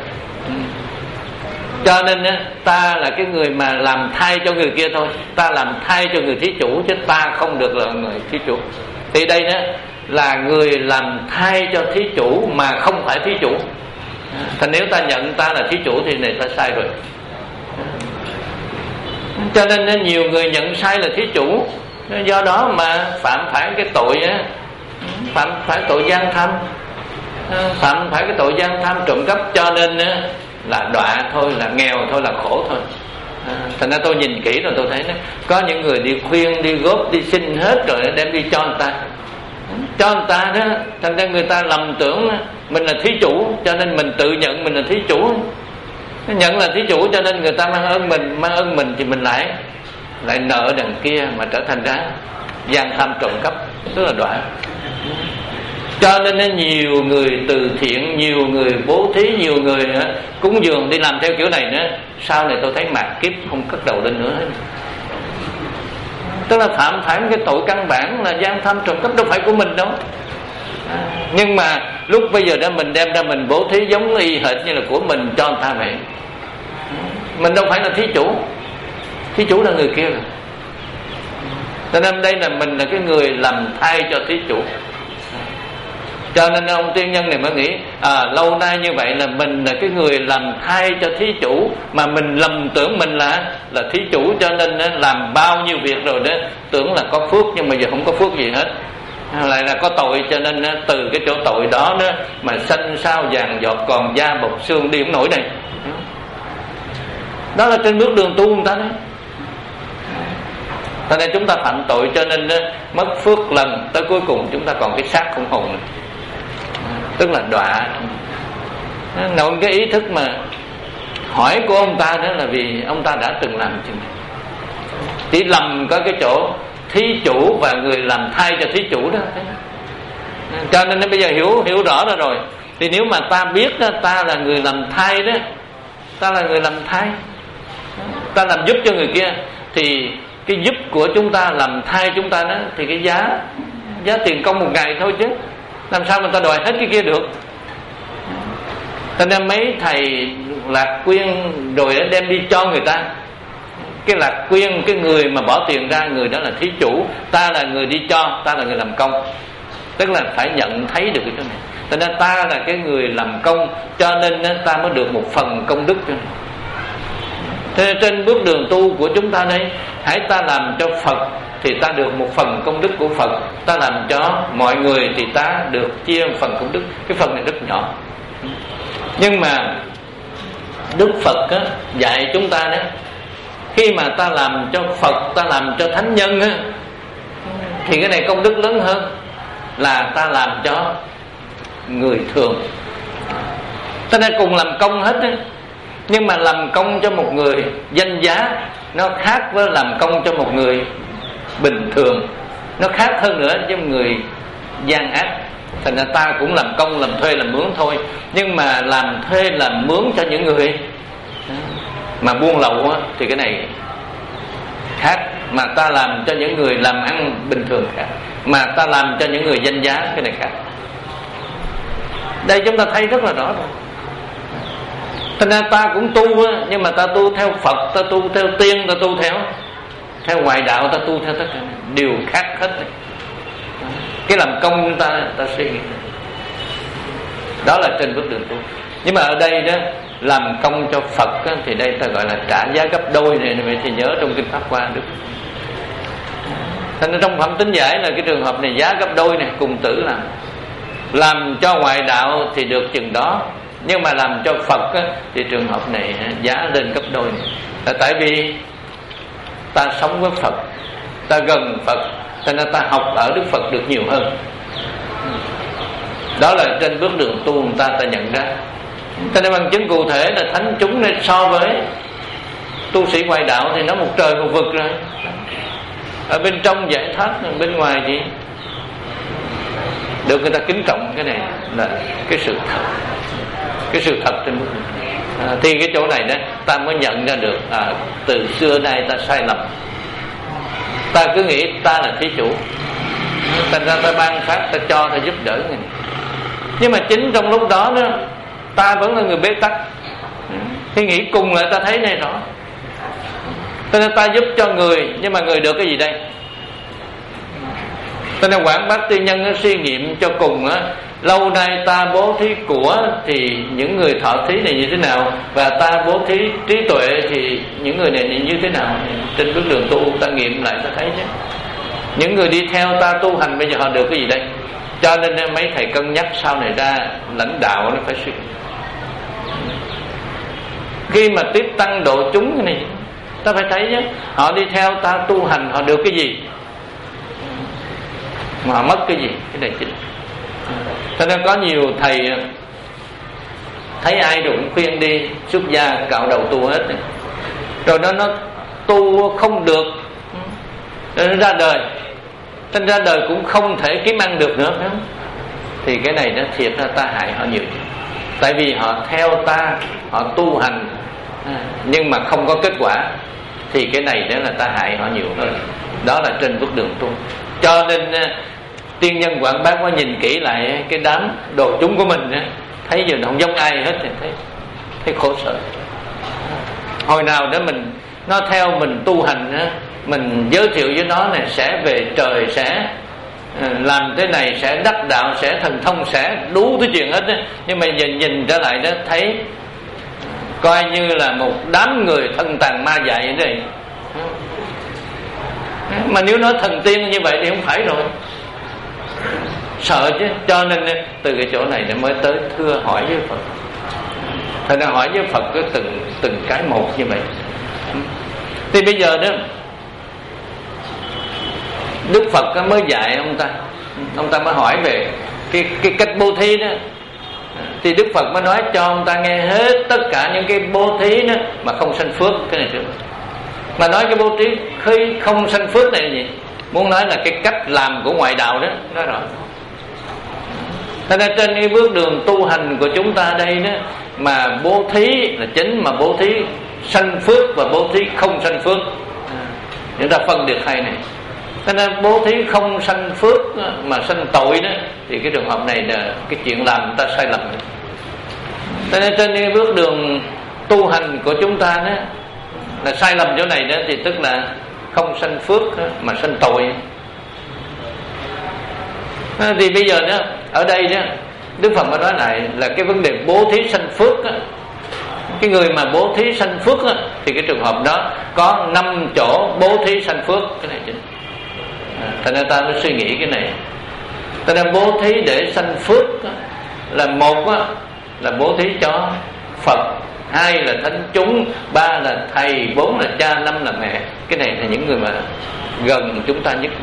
Cho nên á, ta là cái người mà làm thay cho người kia thôi, ta làm thay cho người thí chủ, chứ ta không được là người thí chủ. Thì đây đó là người làm thay cho thí chủ mà không phải thí chủ. Thành nếu ta nhận ta là thí chủ thì này ta sai rồi. Cho nên nhiều người nhận sai là thí chủ, do đó mà phạm phải cái tội á, phạm phải tội gian tham, phạm phải cái tội gian tham trộm cắp, cho nên á, là đọa thôi, là nghèo thôi, là khổ thôi. À, thành ra tôi nhìn kỹ rồi tôi thấy đó, có những người đi khuyên, đi góp, đi xin hết rồi đem đi cho người ta, cho người ta đó, thành ra người ta lầm tưởng mình là thí chủ, cho nên mình tự nhận mình là thí chủ. Nhận là thí chủ cho nên người ta mang ơn mình, mang ơn mình thì mình lại lại nợ đằng kia, mà trở thành ra gian tham trộm cắp, tức là đọa. Cho nên nhiều người từ thiện, nhiều người bố thí, nhiều người cúng dường đi làm theo kiểu này nữa, sau này tôi thấy mạt kiếp không cất đầu lên nữa hết. Tức là phạm phải cái tội căn bản là gian tham trộm cắp, đâu phải của mình đâu. Nhưng mà lúc bây giờ đó mình đem ra mình bố thí giống y hệt như là của mình cho người ta vậy. Mình đâu phải là thí chủ, thí chủ là người kia rồi. Cho nên đây là mình là cái người làm thay cho thí chủ. Cho nên ông tiên nhân này mới nghĩ à, lâu nay như vậy là mình là cái người làm thay cho thí chủ, mà mình lầm tưởng mình là là thí chủ, cho nên làm bao nhiêu việc rồi đó, tưởng là có phước nhưng mà giờ không có phước gì hết, lại là có tội. Cho nên từ cái chỗ tội đó đó mà xanh sao vàng giọt còn da bọc xương đi không nổi này. Đó là trên bước đường tu người ta đấy. Cho nên chúng ta phạm tội, cho nên mất phước lần, tới cuối cùng chúng ta còn cái xác không hồn này, tức là đọa. Nội cái ý thức mà hỏi của ông ta đó là vì ông ta đã từng làm chuyện này. Chỉ lầm có cái chỗ thí chủ và người làm thay cho thí chủ đó. Cho nên bây giờ hiểu hiểu rõ ra rồi. Thì nếu mà ta biết đó, ta là người làm thay đó, ta là người làm thay, ta làm giúp cho người kia, thì cái giúp của chúng ta, làm thay chúng ta đó, thì cái giá giá tiền công một ngày thôi chứ làm sao mà ta đòi hết cái kia được. Cho nên mấy thầy lạc quyên rồi đem đi cho người ta. Cái lạc quyên, cái người mà bỏ tiền ra, người đó là thí chủ, ta là người đi cho, ta là người làm công. Tức là phải nhận thấy được cái chỗ này. Cho nên ta là cái người làm công, cho nên ta mới được một phần công đức cho này. Thế nên trên bước đường tu của chúng ta đây, hãy ta làm cho Phật thì ta được một phần công đức của Phật, ta làm cho mọi người thì ta được chia một phần công đức. Cái phần này rất nhỏ, nhưng mà Đức Phật á, dạy chúng ta đó, khi mà ta làm cho Phật, ta làm cho thánh nhân á, thì cái này công đức lớn hơn là ta làm cho người thường. Ta nên cùng làm công hết á, nhưng mà làm công cho một người danh giá nó khác với làm công cho một người bình thường, nó khác hơn nữa với một người gian ác. Thành ra ta cũng làm công, làm thuê, làm mướn thôi, nhưng mà làm thuê, làm mướn cho những người mà buôn lậu á, thì cái này khác. Mà ta làm cho những người làm ăn bình thường khác, mà ta làm cho những người danh giá, cái này khác. Đây chúng ta thấy rất là rõ rồi. Thành ra ta cũng tu á, nhưng mà ta tu theo Phật, ta tu theo tiên, ta tu theo theo ngoại đạo, ta tu theo tất cả đều khác hết. Cái làm công ta ta suy nghĩ đó là trên bước đường tu. Nhưng mà ở đây đó, làm công cho Phật á, thì đây ta gọi là trả giá gấp đôi này, này thì nhớ trong kinh Pháp Hoa được. Thành ra trong phẩm tính giải là cái trường hợp này giá gấp đôi này, cùng tử làm. Làm cho ngoại đạo thì được chừng đó, nhưng mà làm cho Phật á, thì trường hợp này giá lên gấp đôi này. Là tại vì ta sống với Phật, ta gần Phật, cho nên ta học ở Đức Phật được nhiều hơn. Đó là trên bước đường tu người ta ta nhận ra. Cho nên bằng chứng cụ thể là thánh chúng này so với tu sĩ ngoại đạo thì nó một trời một vực rồi. Ở bên trong giải thoát, bên ngoài gì được người ta kính trọng. Cái này là cái sự thật, cái sự thật trên bước à, thì cái chỗ này đó ta mới nhận ra được à, từ xưa nay ta sai lầm. Ta cứ nghĩ ta là thí chủ, thành ra ta ban phát, ta cho, ta giúp đỡ người. Nhưng mà chính trong lúc đó đó ta vẫn là người bế tắc. Thì nghĩ cùng lại ta thấy này rõ. Cho nên ta giúp cho người, nhưng mà người được cái gì đây? Cho nên Quảng Bác Tư Nhân nó suy nghiệm cho cùng á, lâu nay ta bố thí của thì những người thọ thí này như thế nào, và ta bố thí trí tuệ thì những người này như thế nào. Trên bước đường tu ta nghiệm lại ta thấy chứ. Những người đi theo ta tu hành bây giờ họ được cái gì đây? Cho nên mấy thầy cân nhắc sau này ra lãnh đạo nó phải suy. Khi mà tiếp tăng độ chúng cái này ta phải thấy chứ, họ đi theo ta tu hành họ được cái gì mà mất cái gì. Cái này chính. Cho nên có nhiều thầy thấy ai rồi cũng khuyên đi xuất gia cạo đầu tu hết, rồi nó nó tu không được, rồi nó ra đời, nên ra đời cũng không thể kiếm ăn được nữa, phải không? Thì cái này nó thiệt ra ta hại họ nhiều. Tại vì họ theo ta, họ tu hành nhưng mà không có kết quả, thì cái này đó là ta hại họ nhiều hơn. Đó là trên bước đường tu. Cho nên tiên nhân Quảng Bác có nhìn kỹ lại cái đám đồ chúng của mình, thấy giờ không giống ai hết thì thấy thấy khổ sở. Hồi nào đó mình nó theo mình tu hành, mình giới thiệu với nó này sẽ về trời, sẽ làm thế này, sẽ đắc đạo, sẽ thần thông, sẽ đủ thứ chuyện hết đó. Nhưng mà nhìn nhìn trở lại đó thấy coi như là một đám người thân tàn ma dại ở đây. Mà nếu nói thần tiên như vậy thì không phải rồi, sợ chứ. Cho nên từ cái chỗ này mới tới thưa hỏi với Phật. Thật ra hỏi với Phật cứ từng từng cái một như vậy. Thì bây giờ đó Đức Phật mới dạy ông ta, ông ta mới hỏi về cái cái cách bố thí đó. Thì Đức Phật mới nói cho ông ta nghe hết tất cả những cái bố thí đó mà không sanh phước. Cái này trước mà nói cái bố thí khi không sanh phước này là gì? Muốn nói là cái cách làm của ngoại đạo đó, nói rõ. Thế nên trên cái bước đường tu hành của chúng ta đây đó, mà bố thí là chính, mà bố thí sanh phước và bố thí không sanh phước, chúng ta phân được hai này. Thế nên bố thí không sanh phước mà sanh tội đó, thì cái trường hợp này là cái chuyện làm chúng ta sai lầm. Thế nên trên cái bước đường tu hành của chúng ta đó là sai lầm chỗ này đó, thì tức là không sanh phước mà sanh tội. Thì bây giờ đó ở đây đó Đức Phật mới nói lại là cái vấn đề bố thí sanh phước đó. Cái người mà bố thí sanh phước đó, thì cái trường hợp đó có năm chỗ bố thí sanh phước. Cái này chính. Thành ra ta mới suy nghĩ cái này. Ta đang bố thí để sanh phước đó, là một đó, là bố thí cho Phật, hai là thánh chúng, ba là thầy, bốn là cha, năm là mẹ. Cái này là những người mà gần chúng ta nhất.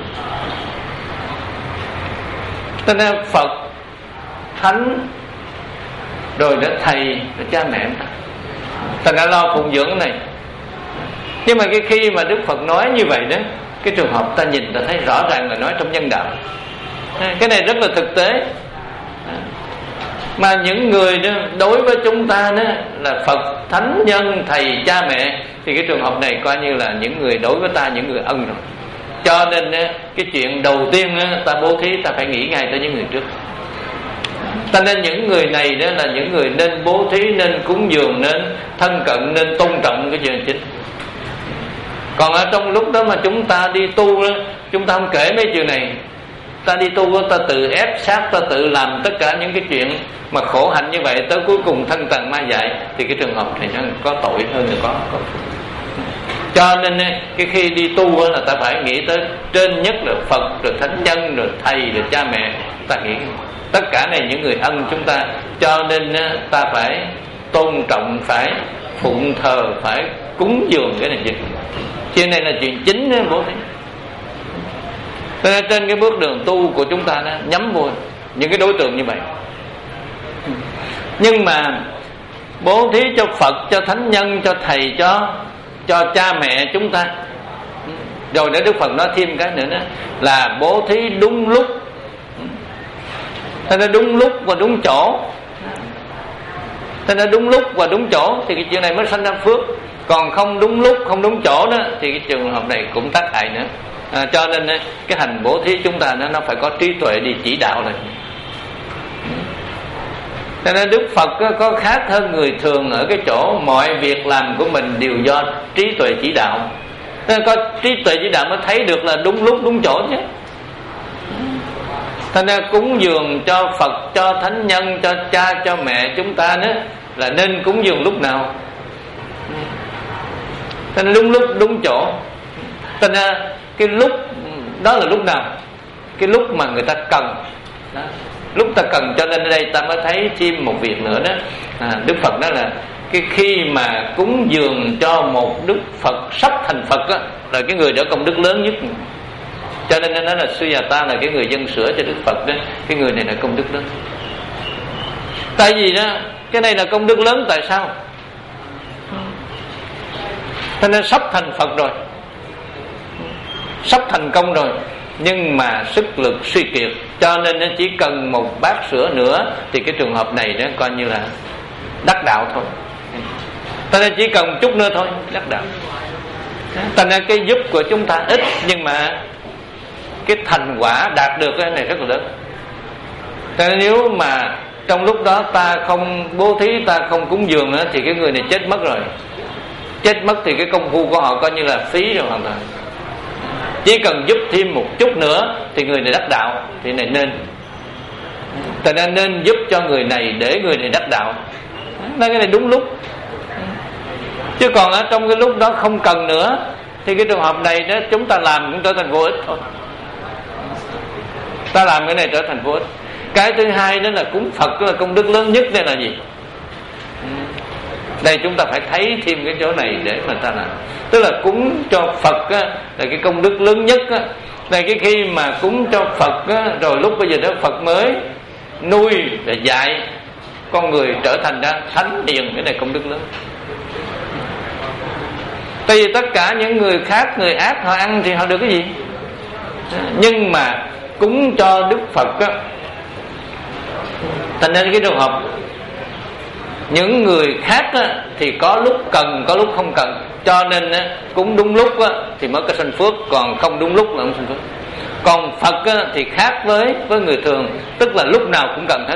Cho nên Phật, thánh, rồi đến thầy, rồi cha mẹ ta, ta đã lo phụng dưỡng này. Nhưng mà cái khi mà Đức Phật nói như vậy đó, cái trường hợp ta nhìn ta thấy rõ ràng là nói trong nhân đạo. Cái này rất là thực tế. Mà những người đó đối với chúng ta đó là Phật, thánh, nhân, thầy, cha mẹ, thì cái trường hợp này coi như là những người đối với ta, những người ân rồi. Cho nên cái chuyện đầu tiên ta bố thí ta phải nghĩ ngay tới những người trước. Cho nên những người này đó là những người nên bố thí, nên cúng dường, nên thân cận, nên tôn trọng cái chuyện chính. Còn ở trong lúc đó mà chúng ta đi tu đó, chúng ta không kể mấy chuyện này. Ta đi tu ta tự ép sát, ta tự làm tất cả những cái chuyện mà khổ hạnh như vậy, tới cuối cùng thân tàn ma dại, thì cái trường hợp này nó có tội hơn là có, có. Cho nên cái khi đi tu là ta phải nghĩ tới trên nhất là Phật, rồi thánh nhân, rồi thầy, rồi cha mẹ. Ta nghĩ tất cả này những người ân chúng ta, cho nên ta phải tôn trọng, phải phụng thờ, phải cúng dường cái này gì. Chuyện này là chuyện chính đó, bố thí. Cho nên trên cái bước đường tu của chúng ta đó, nhắm vô những cái đối tượng như vậy. Nhưng mà bố thí cho Phật, cho thánh nhân, cho thầy, cho cho cha mẹ chúng ta. Rồi để Đức Phật nói thêm cái nữa đó, là bố thí đúng lúc. Thế nên đúng lúc và đúng chỗ. Thế nên đúng lúc và đúng chỗ thì cái chuyện này mới sanh ra phước. Còn không đúng lúc, không đúng chỗ đó thì cái trường hợp này cũng tác hại nữa. À, cho nên cái hành bố thí chúng ta nó, nó phải có trí tuệ đi chỉ đạo này. Cho nên Đức Phật có khác hơn người thường ở cái chỗ mọi việc làm của mình đều do trí tuệ chỉ đạo. Nên có trí tuệ chỉ đạo mới thấy được là đúng lúc đúng chỗ chứ. Cho nên cúng dường cho Phật, cho thánh nhân, cho cha, cho mẹ chúng ta nữa là nên cúng dường lúc nào. Cho nên đúng lúc đúng chỗ. Cho nên cái lúc đó là lúc nào? Cái lúc mà người ta cần đó. Lúc ta cần, cho nên ở đây ta mới thấy thêm một việc nữa đó. à, Đức Phật đó là cái khi mà cúng dường cho một Đức Phật sắp thành Phật đó, là cái người đã công đức lớn nhất. Cho nên nó nói là Sujata là cái người dân sửa cho Đức Phật đó. Cái người này là công đức lớn. Tại vì đó, cái này là công đức lớn. Tại sao? Cho nên sắp thành Phật rồi, sắp thành công rồi, nhưng mà sức lực suy kiệt, cho nên nó chỉ cần một bát sữa nữa thì cái trường hợp này nó coi như là đắc đạo thôi. Cho nên chỉ cần chút nữa thôi đắc đạo. Cho nên cái giúp của chúng ta ít, nhưng mà cái thành quả đạt được cái này rất là lớn. Cho nên nếu mà trong lúc đó ta không bố thí, ta không cúng dường nữa, thì cái người này chết mất rồi. Chết mất thì cái công phu của họ coi như là phí rồi hoàn toàn. Chỉ cần giúp thêm một chút nữa thì người này đắc đạo. Thì này nên Tại nên nên giúp cho người này để người này đắc đạo. Nói cái này đúng lúc. Chứ còn ở trong cái lúc đó không cần nữa thì cái trường hợp này đó chúng ta làm cũng trở thành vô ích thôi. Ta làm cái này trở thành vô ích. Cái thứ hai đó là cúng Phật là công đức lớn nhất. Đây là gì? Đây chúng ta phải thấy thêm cái chỗ này để mà ta làm. Tức là cúng cho Phật á, là cái công đức lớn nhất á. Này cái khi mà cúng cho Phật á, rồi lúc bây giờ đó Phật mới nuôi và dạy con người trở thành ra thánh hiền. Cái này công đức lớn. Tại vì tất cả những người khác, người ác họ ăn thì họ được cái gì? Nhưng mà cúng cho Đức Phật á, thành nên cái trường hợp những người khác á, thì có lúc cần, có lúc không cần. Cho nên á, cúng đúng lúc á, thì mới có sanh phước. Còn không đúng lúc là không sanh phước. Còn Phật á, thì khác với với người thường. Tức là lúc nào cũng cần hết.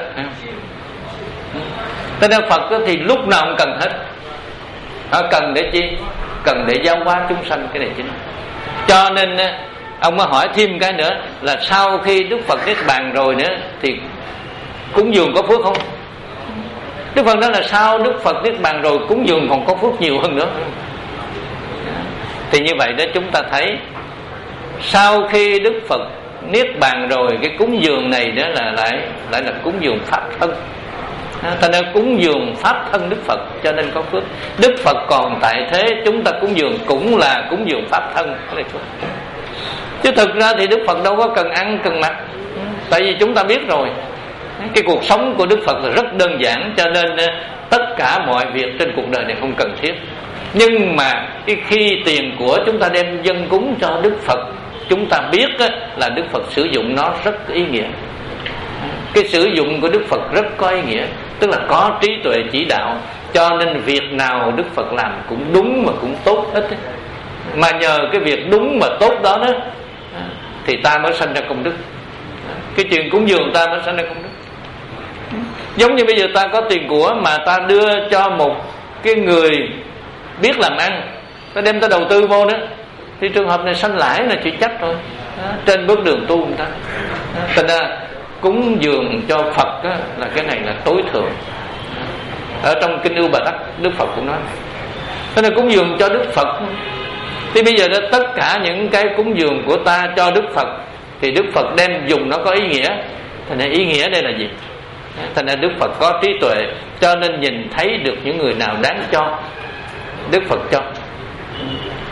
Cho nên Phật á, thì lúc nào cũng cần hết. Họ cần để chi? Cần để giáo hóa chúng sanh. Cái này chính. Cho nên á, ông mới hỏi thêm cái nữa là sau khi Đức Phật niết bàn rồi nữa thì cúng dường có phước không? Đức Phật nói là sau Đức Phật niết bàn rồi cúng dường còn có phước nhiều hơn nữa. Thì như vậy đó chúng ta thấy sau khi Đức Phật niết bàn rồi, cái cúng dường này đó là lại lại là cúng dường pháp thân. Thành ra cúng dường pháp thân Đức Phật cho nên có phước. Đức Phật còn tại thế, chúng ta cúng dường cũng là cúng dường pháp thân. Chứ thực ra thì Đức Phật đâu có cần ăn cần mặc. Tại vì chúng ta biết rồi, cái cuộc sống của Đức Phật là rất đơn giản. Cho nên tất cả mọi việc trên cuộc đời này không cần thiết. Nhưng mà cái khi tiền của chúng ta đem dâng cúng cho Đức Phật, chúng ta biết là Đức Phật sử dụng nó rất ý nghĩa. Cái sử dụng của Đức Phật rất có ý nghĩa. Tức là có trí tuệ chỉ đạo. Cho nên việc nào Đức Phật làm cũng đúng mà cũng tốt hết. Mà nhờ cái việc đúng mà tốt đó đó thì ta mới sanh ra công đức. Cái chuyện cúng dường ta mới sanh ra công đức. Giống như bây giờ ta có tiền của mà ta đưa cho một cái người biết làm ăn, ta đem ta đầu tư vô đó, thì trường hợp này sanh lãi là chuyện chắc thôi. Đó, trên bước đường tu người ta. Thành ra cúng dường cho Phật đó, là cái này là tối thượng. Ở trong Kinh Ưu Bà Tắc Đức Phật cũng nói. Thế nên cúng dường cho Đức Phật. Thì bây giờ đó, tất cả những cái cúng dường của ta cho Đức Phật thì Đức Phật đem dùng nó có ý nghĩa. Thành ra ý nghĩa đây là gì? Thành ra Đức Phật có trí tuệ, cho nên nhìn thấy được những người nào đáng cho, Đức Phật cho.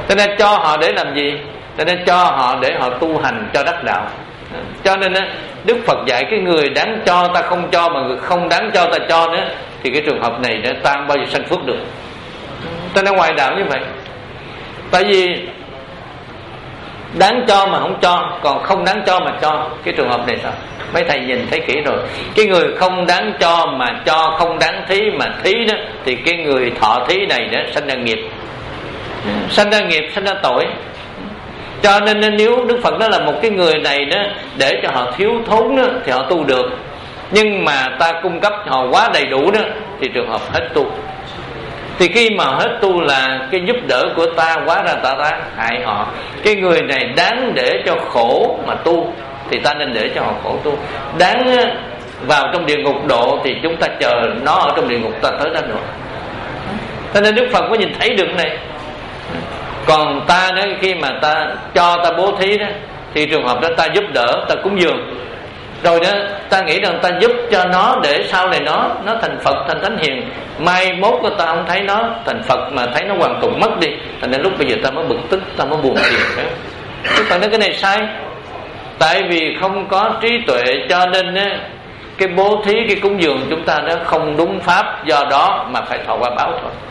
Cho nên cho họ để làm gì? Cho nên cho họ để họ tu hành cho đắc đạo. Cho nên Đức Phật dạy cái người đáng cho ta không cho, mà người không đáng cho ta cho nữa, thì cái trường hợp này ta không bao giờ sanh phước được. Cho nên ngoài đạo như vậy. Tại vì đáng cho mà không cho, còn không đáng cho mà cho, cái trường hợp này sao? Mấy thầy nhìn thấy kỹ rồi. Cái người không đáng cho mà cho, không đáng thí mà thí đó, thì cái người thọ thí này đó sanh ra nghiệp, sanh ra nghiệp, sanh ra tội. Cho nên nếu Đức Phật nói là một cái người này đó, để cho họ thiếu thốn đó, thì họ tu được. Nhưng mà ta cung cấp cho họ quá đầy đủ đó, thì trường hợp hết tu. Thì khi mà hết tu là cái giúp đỡ của ta quá ra ta ta hại họ. Cái người này đáng để cho khổ mà tu, thì ta nên để cho họ khổ tu. Đáng vào trong địa ngục độ, thì chúng ta chờ nó ở trong địa ngục ta tới đó nữa. Cho nên Đức Phật có nhìn thấy được này. Còn ta đó, khi mà ta cho, ta bố thí đó, thì trường hợp đó ta giúp đỡ, ta cúng dường, rồi đó ta nghĩ rằng ta giúp cho nó để sau này nó nó thành Phật, thành thánh hiền. Mai mốt ta không thấy nó thành Phật mà thấy nó hoàn tụng mất đi, thành nên lúc bây giờ ta mới bực tức, ta mới buồn phiền. Chứ còn nói cái này sai. Tại vì không có trí tuệ, cho nên cái bố thí, cái cúng dường chúng ta nó không đúng pháp, do đó mà phải thọ quả báo thôi.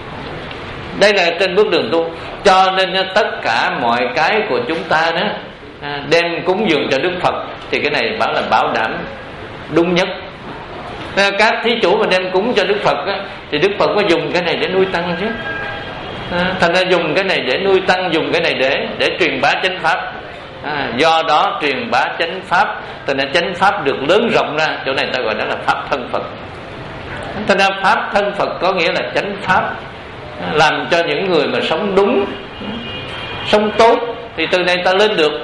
Đây là trên bước đường tu. Cho nên tất cả mọi cái của chúng ta đó đem cúng dường cho Đức Phật, thì cái này bảo là bảo đảm đúng nhất. Các thí chủ mà đem cúng cho Đức Phật á, thì Đức Phật có dùng cái này để nuôi tăng chứ. Thành ra dùng cái này để nuôi tăng, dùng cái này để để truyền bá chánh pháp. À, do đó truyền bá chánh pháp, thành ra chánh pháp được lớn rộng ra. Chỗ này ta gọi đó là pháp thân Phật. Thành ra pháp thân Phật có nghĩa là chánh pháp, làm cho những người mà sống đúng, sống tốt, thì từ này ta lên được.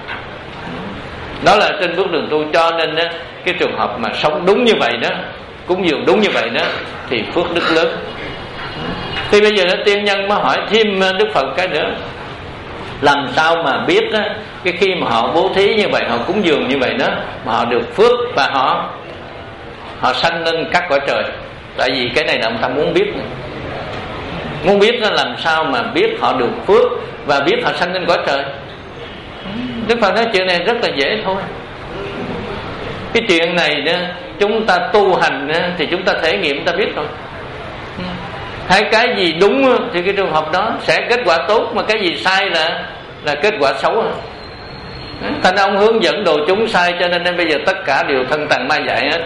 Đó là trên bước đường tu. Cho nên á, cái trường hợp mà sống đúng như vậy đó, cúng dường đúng như vậy đó, thì phước đức lớn. Thì bây giờ đó, tiên nhân mới hỏi thêm Đức Phật cái nữa. Làm sao mà biết á, cái khi mà họ bố thí như vậy, họ cúng dường như vậy đó, mà họ được phước và họ họ sanh lên các cõi trời? Tại vì cái này là ông ta muốn biết này. Muốn biết nó làm sao mà biết họ được phước và biết họ sanh lên cõi trời. Đức Phật nói chuyện này rất là dễ thôi. Cái chuyện này đó, chúng ta tu hành đó, thì chúng ta thể nghiệm ta biết rồi. Hay cái gì đúng thì cái trường hợp đó sẽ kết quả tốt, mà cái gì sai là là kết quả xấu. Thành ông hướng dẫn đồ chúng sai, cho nên bây giờ tất cả đều thân tàn ma dại hết.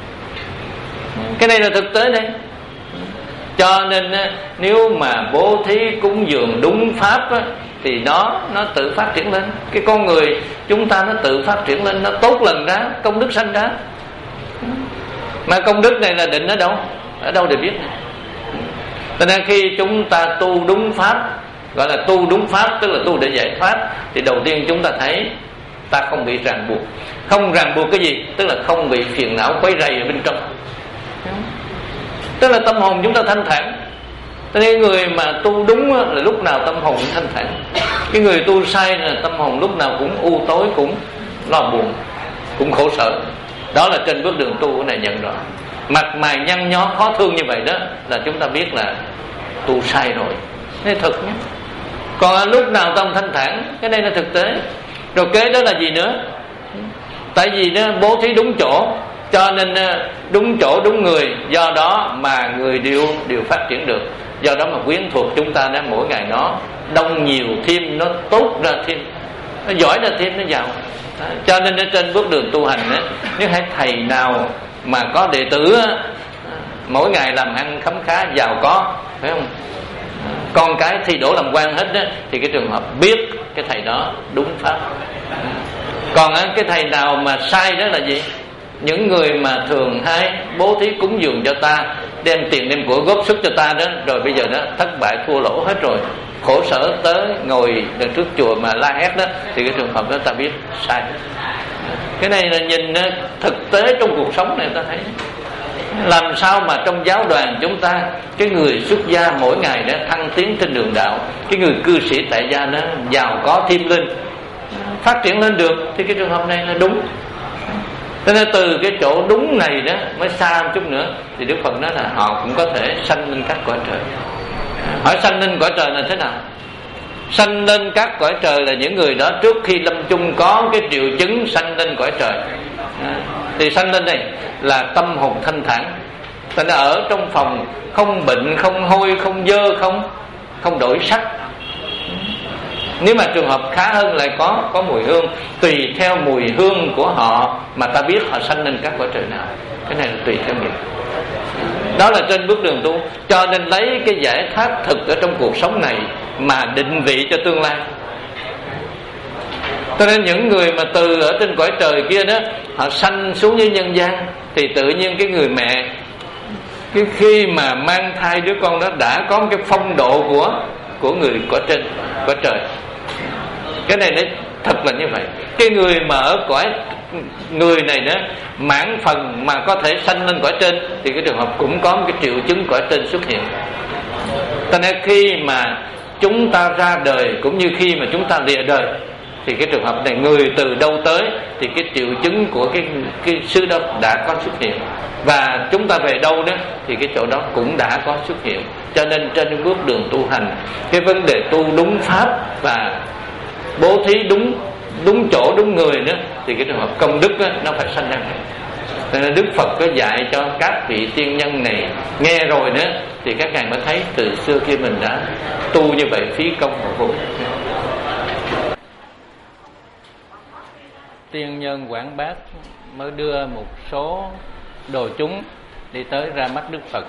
Cái này là thực tế đây. Cho nên nếu mà bố thí cúng dường đúng pháp á, thì nó nó tự phát triển lên. Cái con người chúng ta nó tự phát triển lên, nó tốt lần ra, công đức sanh ra. Mà công đức này là định ở đâu? Ở đâu để biết này? Cho nên khi chúng ta tu đúng pháp, gọi là tu đúng pháp, tức là tu để giải thoát, thì đầu tiên chúng ta thấy ta không bị ràng buộc. Không ràng buộc cái gì? Tức là không bị phiền não quấy rầy ở bên trong. Tức là tâm hồn chúng ta thanh thản. Cho nên người mà tu đúng là lúc nào tâm hồn cũng thanh thản. Cái người tu sai là tâm hồn lúc nào cũng u tối, cũng lo buồn, cũng khổ sở. Đó là trên bước đường tu cái này nhận rõ. Mặt mày nhăn nhó khó thương như vậy đó là chúng ta biết là tu sai rồi. Đây thực nhé. Còn lúc nào tâm thanh thản, cái đây là thực tế. Rồi kế đó là gì nữa? Tại vì nó bố thí đúng chỗ, cho nên đúng chỗ đúng người, do đó mà người đều đều phát triển được. Do đó mà quyến thuộc chúng ta đó, mỗi ngày nó đông nhiều thêm, nó tốt ra thêm, nó giỏi ra thêm, nó giàu. Cho nên ở trên bước đường tu hành đó, nếu hai thầy nào mà có đệ tử mỗi ngày làm ăn khấm khá, giàu có, phải không? Con cái thi đỗ làm quan hết đó, thì cái trường hợp biết cái thầy đó đúng pháp. Còn cái thầy nào mà sai đó là gì? Những người mà thường hay bố thí cúng dường cho ta, đem tiền đem của góp sức cho ta đó, rồi bây giờ đó thất bại thua lỗ hết rồi, khổ sở tới ngồi đằng trước chùa mà la hét đó, thì cái trường hợp đó ta biết sai. Cái này là nhìn thực tế trong cuộc sống này ta thấy. Làm sao mà trong giáo đoàn chúng ta, cái người xuất gia mỗi ngày đó thăng tiến trên đường đạo, cái người cư sĩ tại gia đó giàu có thêm lên, phát triển lên được, thì cái trường hợp này là đúng. Cho nên từ cái chỗ đúng này đó mới xa một chút nữa, thì Đức Phật nói là họ cũng có thể sanh lên các cõi trời. Hỏi sanh lên cõi trời là thế nào? Sanh lên các cõi trời là những người đó trước khi lâm chung có cái triệu chứng sanh lên cõi trời. À, thì sanh lên này là tâm hồn thanh thản, ta đã ở trong phòng không bệnh, không hôi, không dơ, không không đổi sắc. Nếu mà trường hợp khá hơn lại có có mùi hương, tùy theo mùi hương của họ mà ta biết họ sanh lên các cõi trời nào. Cái này là tùy theo nghiệp. Đó là trên bước đường tu. Cho nên lấy cái giải pháp thực ở trong cuộc sống này mà định vị cho tương lai. Cho nên những người mà từ ở trên cõi trời kia đó, họ sanh xuống với nhân gian, thì tự nhiên cái người mẹ cái khi mà mang thai đứa con đó đã có một cái phong độ của của người cõi trên cõi trời. Cái này nó thật là như vậy. Cái người mà ở cõi người này đó mãn phần mà có thể sanh lên cõi trên thì cái trường hợp cũng có một cái triệu chứng cõi trên xuất hiện. Cho nên khi mà chúng ta ra đời cũng như khi mà chúng ta lìa đời thì cái trường hợp này người từ đâu tới thì cái triệu chứng của cái cái xứ đó đã có xuất hiện, và chúng ta về đâu đó thì cái chỗ đó cũng đã có xuất hiện. Cho nên trên bước đường tu hành, cái vấn đề tu đúng pháp và bố thí đúng đúng chỗ đúng người nữa thì cái trường hợp công đức đó, nó phải sanh ra. Cho nên Đức Phật có dạy cho các vị tiên nhân này nghe rồi nữa thì các ngài mới thấy từ xưa kia mình đã tu như vậy phí công một vùng. Tiên nhân Quảng Bác mới đưa một số đồ chúng đi tới ra mắt Đức Phật.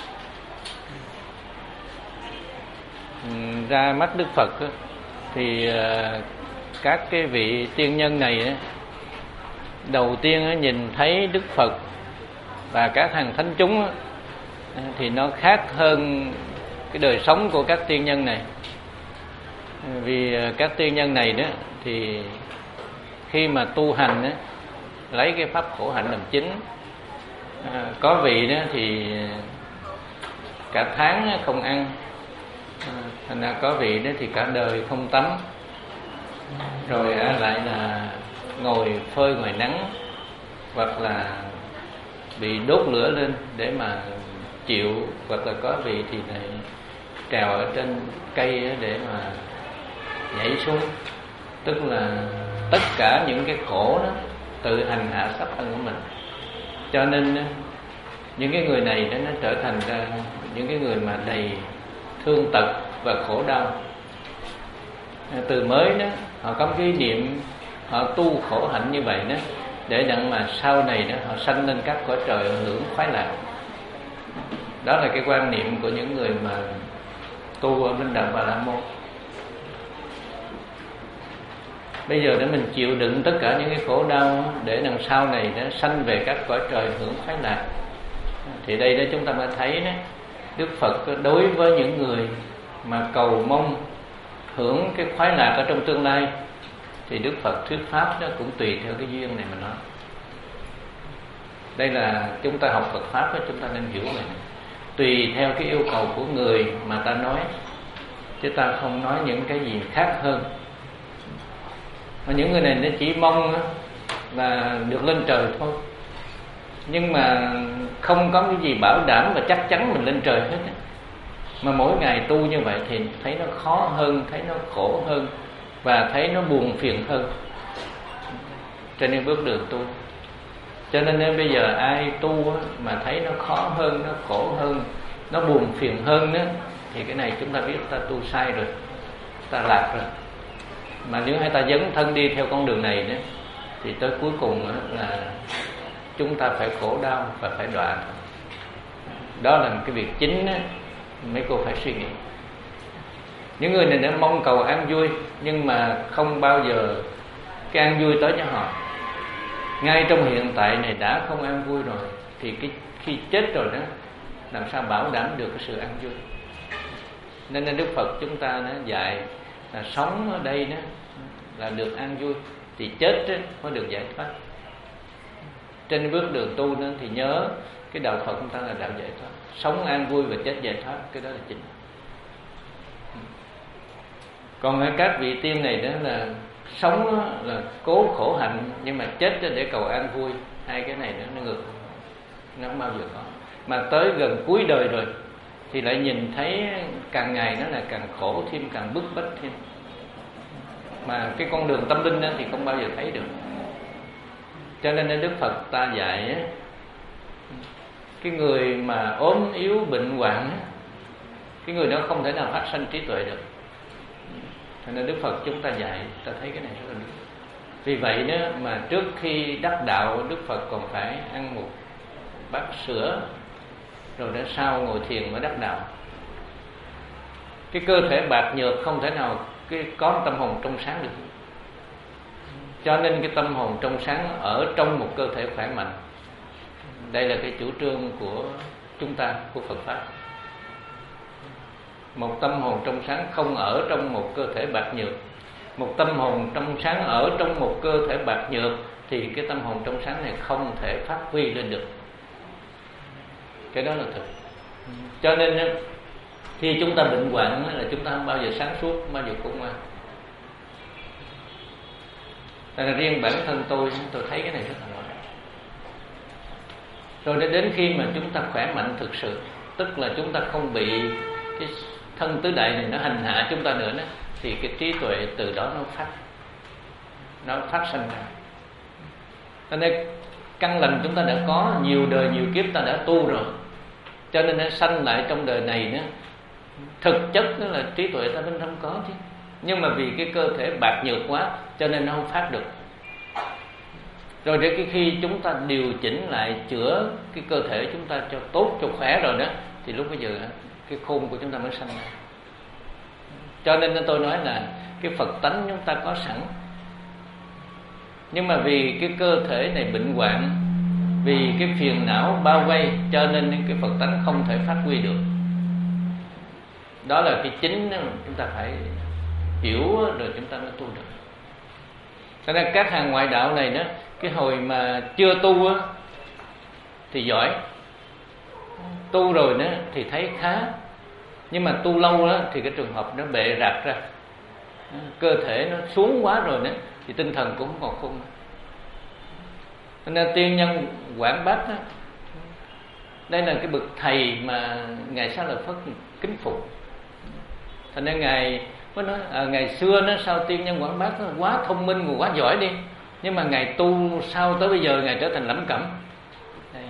Ra mắt Đức Phật thì các cái vị tiên nhân này đầu tiên nhìn thấy Đức Phật và các hàng thánh chúng thì nó khác hơn cái đời sống của các tiên nhân này. Vì các tiên nhân này đó thì khi mà tu hành đó, lấy cái pháp khổ hạnh làm chính. À, có vị đó thì cả tháng không ăn, à, thành ra có vị đó thì cả đời không tắm, rồi à, lại là ngồi phơi ngoài nắng, hoặc là bị đốt lửa lên để mà chịu, hoặc là có vị thì lại trèo ở trên cây để mà nhảy xuống. Tức là tất cả những cái khổ đó tự hành hạ sắp thân của mình. Cho nên những cái người này đó nó trở thành ra những cái người mà đầy thương tật và khổ đau. Từ mới đó họ có cái niệm họ tu khổ hạnh như vậy đó, để đặng mà sau này đó họ sanh lên các cõi trời hưởng khoái lạc. Đó là cái quan niệm của những người mà tu ở bên đạo Bà La Môn. Bây giờ để mình chịu đựng tất cả những cái khổ đau để đằng sau này nó sanh về các cõi trời hưởng khoái lạc. Thì đây đó chúng ta mới thấy đó, Đức Phật đối với những người mà cầu mong hưởng cái khoái lạc ở trong tương lai thì Đức Phật thuyết pháp đó cũng tùy theo cái duyên này mà nói. Đây là chúng ta học Phật pháp đó, chúng ta nên hiểu này, tùy theo cái yêu cầu của người mà ta nói, chứ ta không nói những cái gì khác hơn. Mà những người này nó chỉ mong là được lên trời thôi, nhưng mà không có cái gì bảo đảm và chắc chắn mình lên trời hết. Mà mỗi ngày tu như vậy thì thấy nó khó hơn, thấy nó khổ hơn, và thấy nó buồn phiền hơn trên những bước đường tu. Cho nên nên bây giờ ai tu mà thấy nó khó hơn, nó khổ hơn, nó buồn phiền hơn đó, thì cái này chúng ta biết ta tu sai rồi, ta lạc rồi. Mà nếu hai ta dấn thân đi theo con đường này đó, thì tới cuối cùng đó là chúng ta phải khổ đau và phải đọa. Đó là một cái việc chính đó, mấy cô phải suy nghĩ. Những người này đã mong cầu an vui, nhưng mà không bao giờ cái an vui tới cho họ. Ngay trong hiện tại này đã không an vui rồi, thì cái khi chết rồi đó, làm sao bảo đảm được cái sự an vui. Nên nên Đức Phật chúng ta nó dạy là sống ở đây đó là được an vui, thì chết đó mới được giải thoát. Trên bước đường tu đó thì nhớ cái đạo Phật chúng ta là đạo giải thoát, sống an vui và chết giải thoát, cái đó là chính. Còn các vị tiên này đó là sống đó là cố khổ hạnh, nhưng mà chết đó để cầu an vui. Hai cái này đó nó ngược, nó không bao giờ có. Mà tới gần cuối đời rồi thì lại nhìn thấy càng ngày nó là càng khổ thêm, càng bức bách thêm. mà cái con đường tâm linh thì không bao giờ thấy được. Cho nên Đức Phật ta dạy cái người mà ốm yếu bệnh hoạn, cái người đó không thể nào phát sanh trí tuệ được. Cho nên Đức Phật chúng ta dạy, ta thấy cái này rất là đúng. Vì vậy đó mà trước khi đắc đạo, Đức Phật còn phải ăn một bát sữa, rồi đến sau ngồi thiền mới đắc đạo. Cái cơ thể bạc nhược không thể nào cái có tâm hồn trong sáng được. Cho nên cái tâm hồn trong sáng ở trong một cơ thể khỏe mạnh. Đây là cái chủ trương của chúng ta, của Phật Pháp. Một tâm hồn trong sáng không ở trong một cơ thể bạc nhược. Một tâm hồn trong sáng ở trong một cơ thể bạc nhược thì cái tâm hồn trong sáng này không thể phát huy lên được. Cái đó là thực. Cho nên khi chúng ta bệnh hoạn là chúng ta không bao giờ sáng suốt, không bao giờ khôn ngoan. Tại là riêng bản thân tôi, tôi thấy cái này rất là rõ ràng. Rồi đến khi mà chúng ta khỏe mạnh thực sự, tức là chúng ta không bị cái thân tứ đại này nó hành hạ chúng ta nữa đó, thì cái trí tuệ từ đó nó phát nó phát sinh ra. Cho nên căn lành chúng ta đã có, nhiều đời nhiều kiếp ta đã tu rồi, cho nên nó sanh lại trong đời này nữa. Thực chất đó là trí tuệ ta bên trong có chứ, nhưng mà vì cái cơ thể bạc nhược quá cho nên nó không phát được. Rồi để cái khi chúng ta điều chỉnh lại, chữa cái cơ thể chúng ta cho tốt, cho khỏe rồi đó, thì lúc bây giờ cái khôn của chúng ta mới sanh ra. Cho nên tôi nói là cái Phật tánh chúng ta có sẵn, nhưng mà vì cái cơ thể này bệnh hoạn, vì cái phiền não bao vây, cho nên cái Phật tánh không thể phát huy được. Đó là cái chính đó, chúng ta phải hiểu rồi chúng ta mới tu được. Cho nên các hàng ngoại đạo này đó, cái hồi mà chưa tu á thì giỏi, tu rồi đó thì thấy khá, nhưng mà tu lâu đó thì cái trường hợp nó bệ rạc ra, cơ thể nó xuống quá rồi đó thì tinh thần cũng không còn khôn. Cho nên tiên nhân Quảng Bác đó, đây là cái bậc thầy mà ngài Xá Lợi Phất kính phục. Thành nên ngài mới nói à, ngày xưa nó sao tiên nhân Quảng Bác nó quá thông minh và quá giỏi đi, nhưng mà ngài tu sau tới bây giờ ngài trở thành lẩm cẩm. Đây.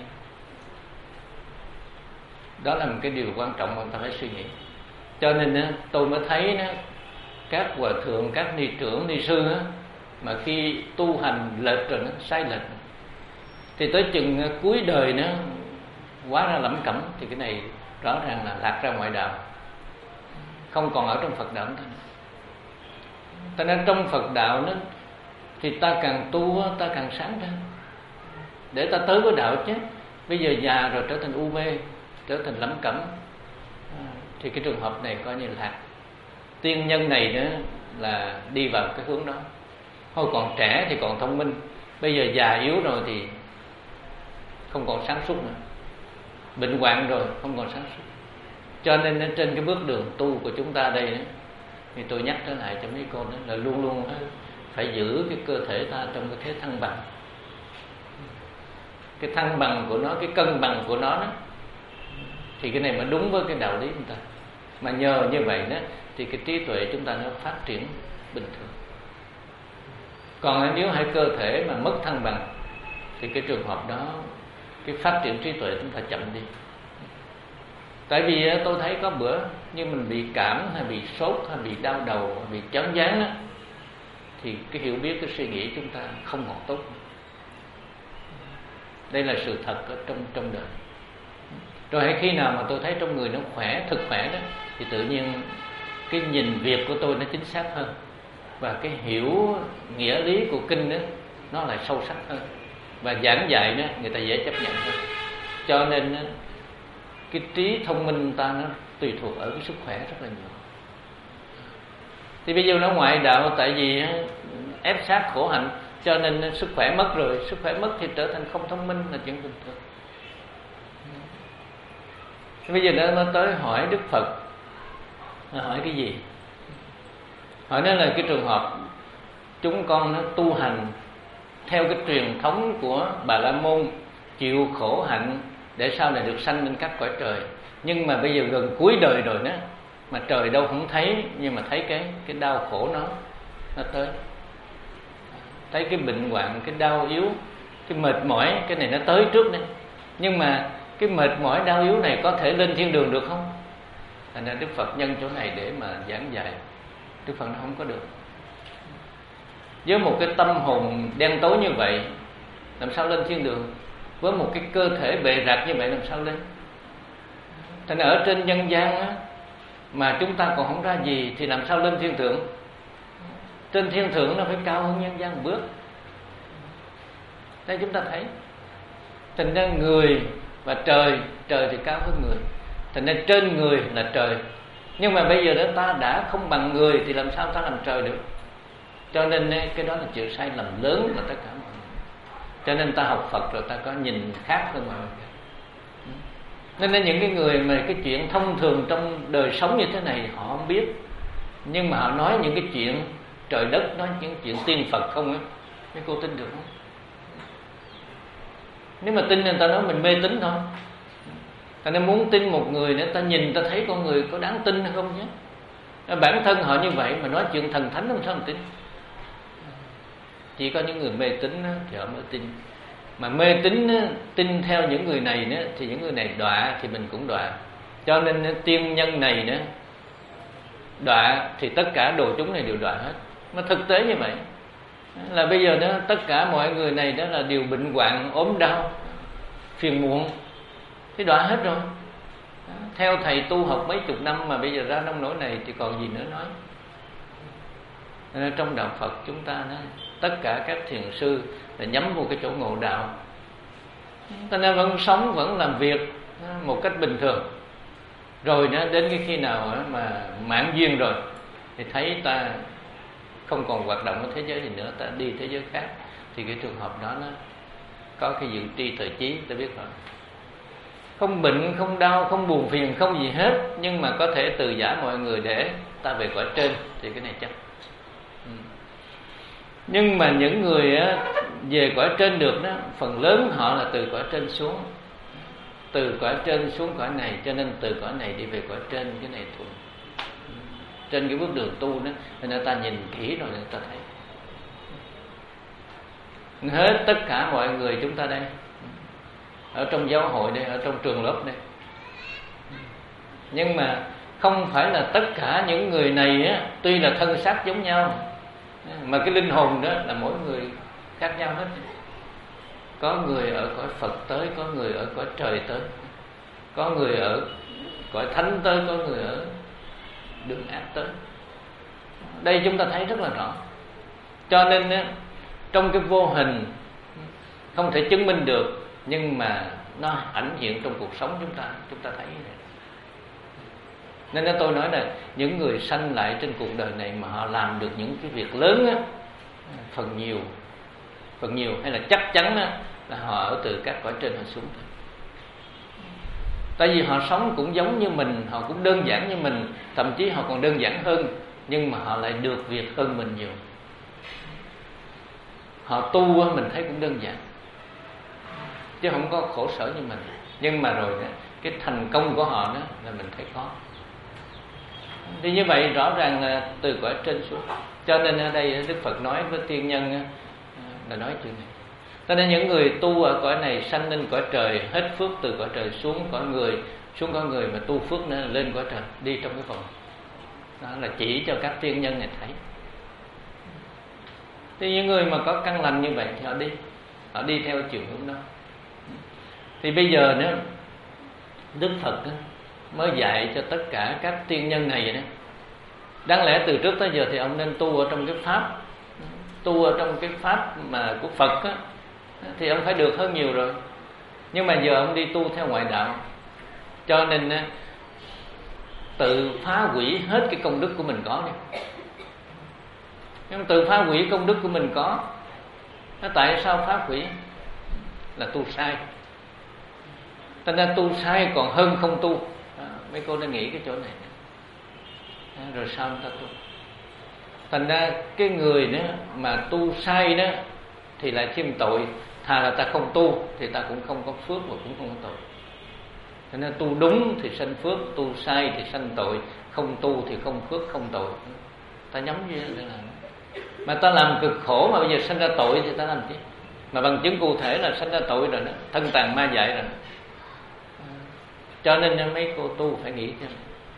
Đó là một cái điều quan trọng mà ta phải suy nghĩ. Cho nên đó, tôi mới thấy đó, các hòa thượng, các ni trưởng, ni sư đó, mà khi tu hành lệch rồi nó sai lệch, thì tới chừng cuối đời nó quá ra lẩm cẩm, thì cái này rõ ràng là lạc ra ngoại đạo, không còn ở trong Phật đạo nữa. Cho nên trong Phật đạo nó thì ta càng tu ta càng sáng ra, để ta tới với đạo chứ. Bây giờ già rồi trở thành u mê, trở thành lẩm cẩm, thì cái trường hợp này coi như lạc. Tiên nhân này nữa là đi vào cái hướng đó. Hồi còn trẻ thì còn thông minh, bây giờ già yếu rồi thì không còn sáng suốt nữa, bệnh hoạn rồi không còn sáng suốt. Cho nên trên cái bước đường tu của chúng ta đây thì tôi nhắc trở lại cho mấy cô đó là luôn luôn phải giữ cái cơ thể ta trong cái thế thăng bằng. Cái thăng bằng của nó, cái cân bằng của nó đó, thì cái này mới đúng với cái đạo lý chúng ta. Mà nhờ như vậy đó thì cái trí tuệ chúng ta nó phát triển bình thường. Còn nếu hai cơ thể mà mất thăng bằng thì cái trường hợp đó cái phát triển trí tuệ chúng ta chậm đi. Tại vì tôi thấy có bữa như mình bị cảm hay bị sốt hay bị đau đầu hay bị chóng váng đó, thì cái hiểu biết, cái suy nghĩ chúng ta không còn tốt. Đây là sự thật ở trong trong đời. Rồi hay khi nào mà tôi thấy trong người nó khỏe, thực khỏe đó, thì tự nhiên cái nhìn việc của tôi nó chính xác hơn, và cái hiểu nghĩa lý của kinh đó nó lại sâu sắc hơn, và giảng dạy đó người ta dễ chấp nhận hơn. Cho nên cái trí thông minh ta nó tùy thuộc ở cái sức khỏe rất là nhiều. Thì bây giờ nó ngoại đạo, tại vì ép sát khổ hạnh, cho nên sức khỏe mất rồi. Sức khỏe mất thì trở thành không thông minh là chuyện bình thường. Bây giờ nó tới hỏi Đức Phật, nó hỏi cái gì? Hỏi nó là cái trường hợp chúng con nó tu hành theo cái truyền thống của Bà La Môn, chịu khổ hạnh để sau này được sanh lên các cõi trời. Nhưng mà bây giờ gần cuối đời rồi đó, mà trời đâu không thấy, nhưng mà thấy cái cái đau khổ nó, nó tới. Thấy cái bệnh hoạn, cái đau yếu, cái mệt mỏi, cái này nó tới trước này. Nhưng mà cái mệt mỏi đau yếu này có thể lên thiên đường được không? Thành ra Đức Phật nhân chỗ này để mà giảng dạy. Đức Phật nó không có được. Với một cái tâm hồn đen tối như vậy, làm sao lên thiên đường? Với một cái cơ thể bệ rạc như vậy làm sao lên? Thành ra ở trên nhân gian á, mà chúng ta còn không ra gì thì làm sao lên thiên thượng? Trên thiên thượng nó phải cao hơn nhân gian một bước. Đây chúng ta thấy. Thành ra người và trời, trời thì cao hơn người. Thành ra trên người là trời. Nhưng mà bây giờ đó ta đã không bằng người thì làm sao ta làm trời được? Cho nên cái đó là chuyện sai lầm lớn của tất cả mọi người. Cho nên ta học Phật rồi ta có nhìn khác hơn mọi người. Nên là những cái người mà cái chuyện thông thường trong đời sống như thế này họ không biết. Nhưng mà họ nói những cái chuyện trời đất, nói những chuyện tiên Phật không á, mấy cô tin được không? Nếu mà tin người ta nói mình mê tín thôi. Ta nên muốn tin một người nữa, ta nhìn ta thấy con người có đáng tin hay không nhé. Bản thân họ như vậy mà nói chuyện thần thánh làm sao mà tin? Chỉ có những người mê tín thì họ mới tin. Mà mê tín tin theo những người này nữa, thì những người này đọa thì mình cũng đọa. Cho nên tiên nhân này nữa đọa thì tất cả đồ chúng này đều đọa hết. Mà thực tế như vậy là bây giờ đó tất cả mọi người này đó là đều bệnh hoạn, ốm đau, phiền muộn thì đọa hết rồi. Theo thầy tu học mấy chục năm mà bây giờ ra nông nỗi này thì còn gì nữa nói. Nên trong đạo Phật chúng ta đó, tất cả các thiền sư là nhắm vô cái chỗ ngộ đạo. Ta nên vẫn sống, vẫn làm việc một cách bình thường. Rồi đó, đến cái khi nào mà mãn duyên rồi thì thấy ta không còn hoạt động ở thế giới gì nữa, ta đi thế giới khác, thì cái trường hợp đó nó có cái dự tri thời chí, ta biết rồi. Không bệnh, không đau, không buồn phiền, không gì hết, nhưng mà có thể từ giả mọi người để ta về cõi trên, thì cái này chắc. Ừ. Nhưng mà những người về cõi trên được đó, phần lớn họ là từ cõi trên xuống, từ cõi trên xuống cõi này, cho nên từ cõi này đi về cõi trên, cái này thuận. Trên cái bước đường tu đó, nên người ta nhìn kỹ rồi người ta thấy hết tất cả mọi người chúng ta đây, ở trong giáo hội đây, ở trong trường lớp đây. Nhưng mà không phải là tất cả những người này á, tuy là thân xác giống nhau, mà cái linh hồn đó là mỗi người khác nhau hết. Có người ở cõi Phật tới, có người ở cõi trời tới, có người ở cõi thánh tới, có người ở đường ác tới. Đây chúng ta thấy rất là rõ. Cho nên á, trong cái vô hình không thể chứng minh được, nhưng mà nó ảnh hiện trong cuộc sống chúng ta, chúng ta thấy này. Nên đó tôi nói là những người sanh lại trên cuộc đời này mà họ làm được những cái việc lớn á, phần nhiều phần nhiều hay là chắc chắn á, là họ ở từ các cõi trên họ xuống thôi. Tại vì họ sống cũng giống như mình, họ cũng đơn giản như mình, thậm chí họ còn đơn giản hơn, nhưng mà họ lại được việc hơn mình nhiều. Họ tu á, mình thấy cũng đơn giản, chứ không có khổ sở như mình. Nhưng mà rồi đó, cái thành công của họ đó là mình thấy có. Thì như vậy rõ ràng là từ cõi trên xuống. Cho nên ở đây Đức Phật nói với tiên nhân là nói chuyện này. Cho nên những người tu ở cõi này sanh lên cõi trời, hết phước từ cõi trời xuống cõi người, xuống cõi người mà tu phước nữa lên cõi trời, đi trong cái vòng. Đó là chỉ cho các tiên nhân này thấy. Thì những người mà có căn lành như vậy thì họ đi, họ đi theo chiều hướng đó. Thì bây giờ nữa Đức Phật mới dạy cho tất cả các tiên nhân này đó. Đáng lẽ từ trước tới giờ thì ông nên tu ở trong cái pháp, tu ở trong cái pháp mà của Phật á, thì ông phải được hơn nhiều rồi. Nhưng mà giờ ông đi tu theo ngoại đạo, cho nên á, tự phá hủy hết cái công đức của mình có đi. Nhưng tự phá hủy công đức của mình có, nó tại sao phá hủy? Là tu sai. Thành ra tu sai còn hơn không tu. À, mấy cô đã nghĩ cái chỗ này. À, rồi sao người ta tu? Thành ra cái người đó mà tu sai đó thì lại thêm tội. Thà là ta không tu thì ta cũng không có phước và cũng không có tội. Thành ra tu đúng thì sanh phước, tu sai thì sanh tội, không tu thì không phước không tội. Ta nhắm như thế là Mà ta làm cực khổ mà bây giờ sanh ra tội thì ta làm chi? Mà bằng chứng cụ thể là sanh ra tội rồi đó, thân tàn ma dại rồi đó. Cho nên mấy cô tu phải nghĩ cho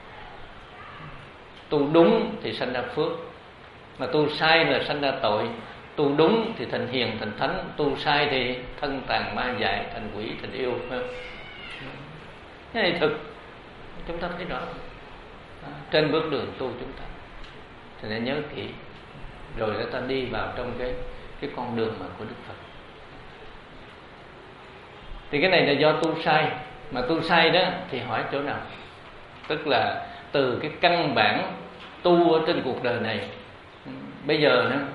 tu đúng thì sanh ra phước, mà tu sai là sanh ra tội. Tu đúng thì thành hiền thành thánh, tu sai thì thân tàn ma dại, thành quỷ thành yêu. Cái này thực chúng ta thấy rõ trên bước đường tu chúng ta, thì nên nhớ kỹ rồi để ta đi vào trong cái cái con đường mà của Đức Phật. Thì cái này là do tu sai. Mà tu sai đó thì hỏi chỗ nào? Tức là từ cái căn bản tu ở trên cuộc đời này. Bây giờ nữa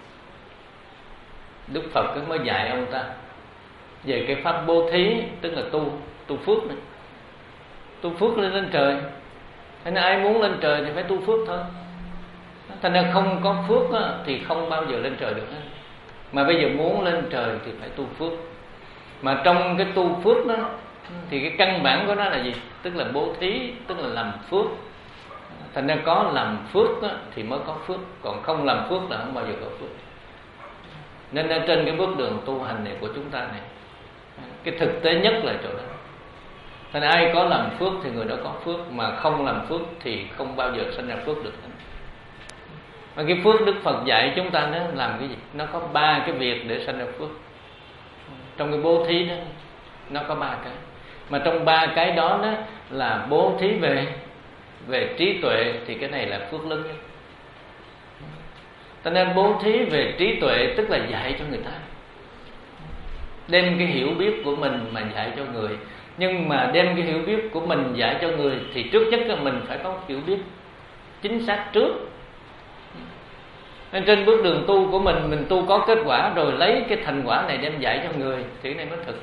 Đức Phật mới dạy ông ta về cái pháp bố thí, tức là tu tu phước này. Tu phước lên lên trời. Thế nên ai muốn lên trời thì phải tu phước thôi. Thành ra không có phước á, thì không bao giờ lên trời được hết. Mà bây giờ muốn lên trời thì phải tu phước. Mà trong cái tu phước đó thì cái căn bản của nó là gì? Tức là bố thí, tức là làm phước. Thành ra có làm phước á, thì mới có phước. Còn không làm phước là không bao giờ có phước. Nên ở trên cái bước đường tu hành này của chúng ta này, cái thực tế nhất là chỗ đó. Thành ra ai có làm phước thì người đó có phước, mà không làm phước thì không bao giờ sinh ra phước được. Mà cái phước Đức Phật dạy chúng ta nó làm cái gì? Nó có ba cái việc để sinh ra phước. Trong cái bố thí đó nó có ba cái. Mà trong ba cái đó, đó là bố thí về về trí tuệ, thì cái này là phước lớn nhất. Cho nên bố thí về trí tuệ tức là dạy cho người ta, đem cái hiểu biết của mình mà dạy cho người. Nhưng mà đem cái hiểu biết của mình dạy cho người thì trước nhất là mình phải có hiểu biết chính xác trước. Nên trên bước đường tu của mình, mình tu có kết quả rồi lấy cái thành quả này đem dạy cho người, thì cái này mới thực.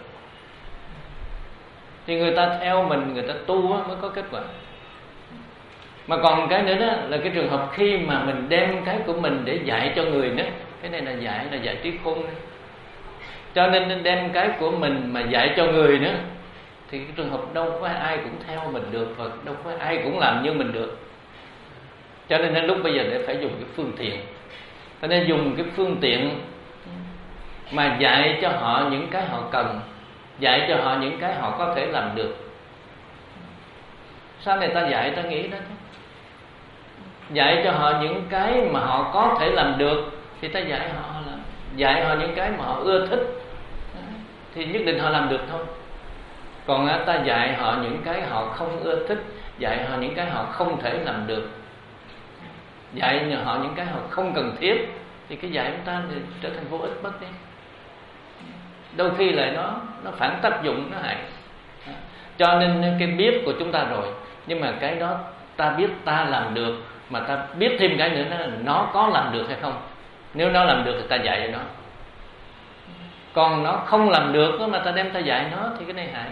Thì người ta theo mình, người ta tu mới có kết quả. Mà còn cái nữa đó là cái trường hợp khi mà mình đem cái của mình để dạy cho người nữa, cái này là dạy là dạy trí khôn nữa. Cho nên đem cái của mình mà dạy cho người nữa, thì cái trường hợp đâu có ai cũng theo mình được, và đâu có ai cũng làm như mình được. Cho nên đến lúc bây giờ để phải dùng cái phương tiện. Cho nên dùng cái phương tiện mà dạy cho họ những cái họ cần, dạy cho họ những cái họ có thể làm được. Sau này ta dạy ta nghĩ đó, dạy cho họ những cái mà họ có thể làm được thì ta dạy họ làm. Dạy họ những cái mà họ ưa thích thì nhất định họ làm được thôi. Còn ta dạy họ những cái họ không ưa thích, dạy họ những cái họ không thể làm được, dạy họ những cái họ không cần thiết, thì cái dạy của ta thì trở thành vô ích mất đi. Đôi khi lại nó nó phản tác dụng, nó hại. Cho nên cái biết của chúng ta rồi, nhưng mà cái đó ta biết ta làm được, mà ta biết thêm cái nữa là nó có làm được hay không. Nếu nó làm được thì ta dạy cho nó. Còn nó không làm được mà ta đem ta dạy nó thì cái này hại.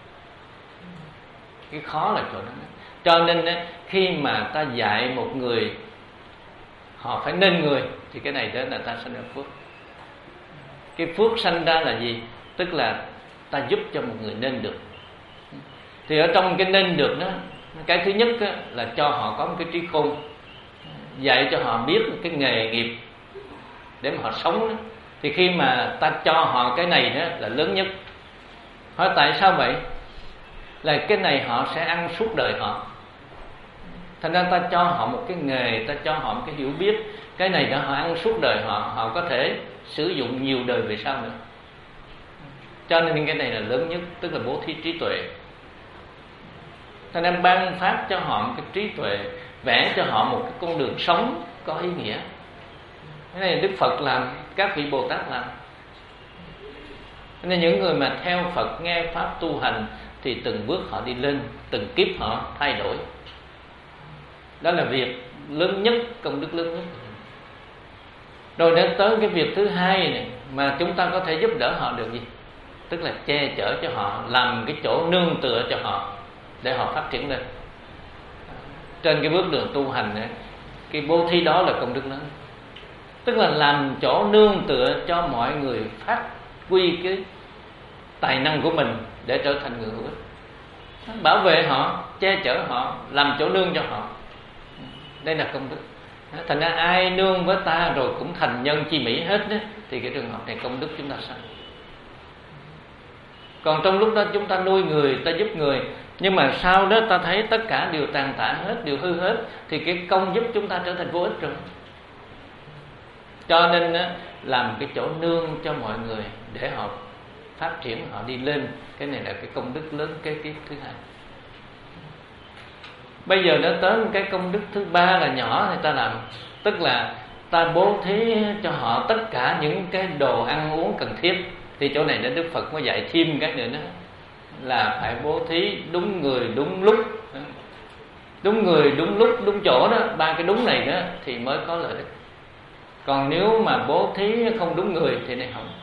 Cái khó là chỗ đó. Cho nên khi mà ta dạy một người họ phải nên người, thì cái này đó là ta sanh ra phước. Cái phước sanh ra là gì? Tức là ta giúp cho một người nên được. Thì ở trong cái nên được đó, cái thứ nhất là cho họ có một cái trí khôn, dạy cho họ biết cái nghề nghiệp để mà họ sống đó. Thì khi mà ta cho họ cái này đó là lớn nhất. Hỏi tại sao vậy? Là cái này họ sẽ ăn suốt đời họ. Thành ra ta cho họ một cái nghề, ta cho họ một cái hiểu biết, cái này đó họ ăn suốt đời họ, họ có thể sử dụng nhiều đời về sau nữa. Cho nên cái này là lớn nhất, tức là bố thí trí tuệ. Thành ra ban phát cho họ một cái trí tuệ, vẽ cho họ một cái con đường sống có ý nghĩa. Cái này Đức Phật làm, các vị Bồ Tát làm. Nên những người mà theo Phật nghe pháp tu hành thì từng bước họ đi lên, từng kiếp họ thay đổi. Đó là việc lớn nhất, công đức lớn nhất. Rồi đến tới cái việc thứ hai này mà chúng ta có thể giúp đỡ họ được gì? Tức là che chở cho họ, làm cái chỗ nương tựa cho họ để họ phát triển lên. Trên cái bước đường tu hành này, cái bố thí đó là công đức lớn. Tức là làm chỗ nương tựa cho mọi người phát huy cái tài năng của mình để trở thành người hữu ích. Bảo vệ họ, che chở họ, làm chỗ nương cho họ. Đây là công đức. Thành ra ai nương với ta rồi cũng thành nhân chi mỹ hết đó, thì cái trường hợp này công đức chúng ta sai. Còn trong lúc đó chúng ta nuôi người, ta giúp người, nhưng mà sau đó ta thấy tất cả đều tàn tạ hết, đều hư hết, thì cái công giúp chúng ta trở thành vô ích rồi. Cho nên á, làm cái chỗ nương cho mọi người để họ phát triển, họ đi lên. Cái này là cái công đức lớn kế tiếp thứ hai. Bây giờ nó tới cái công đức thứ ba là nhỏ thì ta làm, tức là ta bố thí cho họ tất cả những cái đồ ăn uống cần thiết. Thì chỗ này Đức Phật mới dạy thêm cái nữa đó, là phải bố thí đúng người đúng lúc. Đúng người đúng lúc đúng chỗ đó, ba cái đúng này đó thì mới có lợi ích. Còn nếu mà bố thí không đúng người thì này không.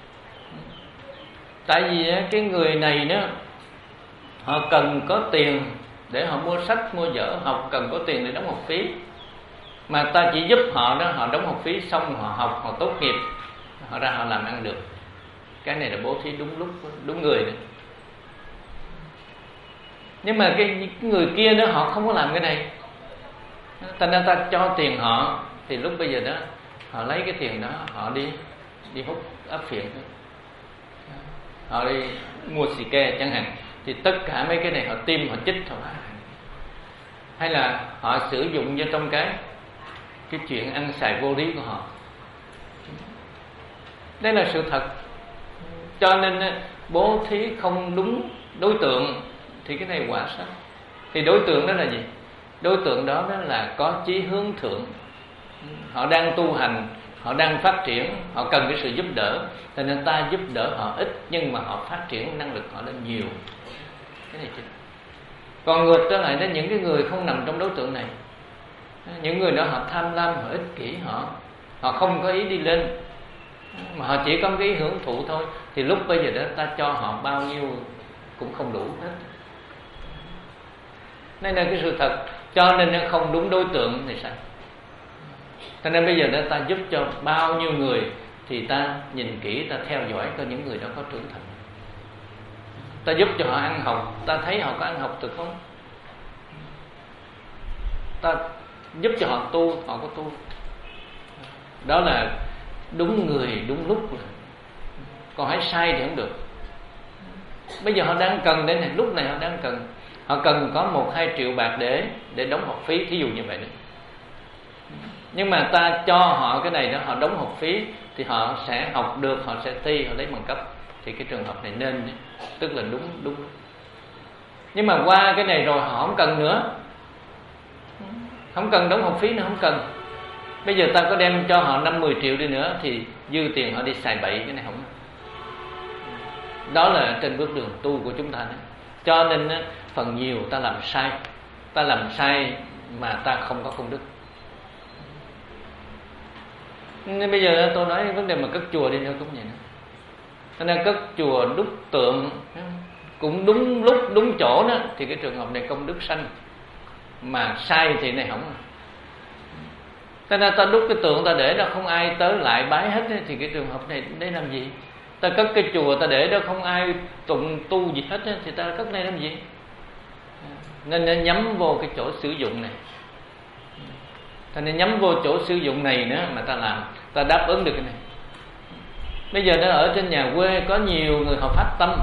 Tại vì cái người này đó, họ cần có tiền để họ mua sách, mua vở, học cần có tiền để đóng học phí. Mà ta chỉ giúp họ đó, họ đóng học phí xong, họ học, họ tốt nghiệp, họ ra họ làm ăn được. Cái này là bố thí đúng lúc, đúng người đó. Nhưng mà cái, cái người kia đó họ không có làm cái này, thành ra ta cho tiền họ, thì lúc bây giờ đó họ lấy cái tiền đó họ đi đi hút áp phiện, họ đi mua xì ke chẳng hạn, thì tất cả mấy cái này họ tiêm, họ chích thôi. Hay là họ sử dụng vô trong cái cái chuyện ăn xài vô lý của họ. Đây là sự thật. Cho nên bố thí không đúng đối tượng thì cái này quả sát. Thì đối tượng đó là gì? Đối tượng đó, đó là có chí hướng thượng. Họ đang tu hành, họ đang phát triển, họ cần cái sự giúp đỡ, cho nên ta giúp đỡ họ ít nhưng mà họ phát triển năng lực họ lên nhiều. Cái này chứ. Còn ngược trở lại đến những cái người không nằm trong đối tượng này, những người đó họ tham lam, họ ích kỷ, họ họ không có ý đi lên, mà họ chỉ có cái ý hưởng thụ thôi, thì lúc bây giờ đó ta cho họ bao nhiêu cũng không đủ hết. Đây là cái sự thật. Cho nên nó không đúng đối tượng thì sao? Cho nên bây giờ đó ta giúp cho bao nhiêu người thì ta nhìn kỹ, ta theo dõi coi những người đó có trưởng thành. Ta giúp cho họ ăn học, ta thấy họ có ăn học được không? Ta giúp cho họ tu, họ có tu. Đó là đúng người, đúng lúc. Còn hãy sai thì không được. Bây giờ họ đang cần đến này, lúc này họ đang cần, họ cần có một hai triệu bạc để để đóng học phí, thí dụ như vậy đó. Nhưng mà ta cho họ cái này đó, họ đóng học phí thì họ sẽ học được, họ sẽ thi, họ lấy bằng cấp. Thì cái trường hợp này nên, tức là đúng đúng. Nhưng mà qua cái này rồi họ không cần nữa, không cần đóng học phí nữa, không cần. Bây giờ ta có đem cho họ năm mười triệu đi nữa thì dư tiền họ đi xài bậy, cái này không. Đó là trên bước đường tu của chúng ta đó. Cho nên phần nhiều ta làm sai, ta làm sai mà ta không có công đức. Nên bây giờ tôi nói vấn đề mà cất chùa đi nữa cũng vậy nữa. Cho nên cất chùa đúc tượng cũng đúng lúc đúng chỗ đó, thì cái trường hợp này công đức sanh. Mà sai thì này không. Cho nên ta đúc cái tượng ta để đó không ai tới lại bái hết, thì cái trường hợp này để làm gì? Ta cất cái chùa ta để đó không ai tụng tu gì hết, thì ta cất đây làm gì? Nên nó nhắm vô cái chỗ sử dụng này. Cho nên nhắm vô chỗ sử dụng này nữa mà ta làm, ta đáp ứng được cái này. Bây giờ nó ở trên nhà quê có nhiều người họ phát tâm,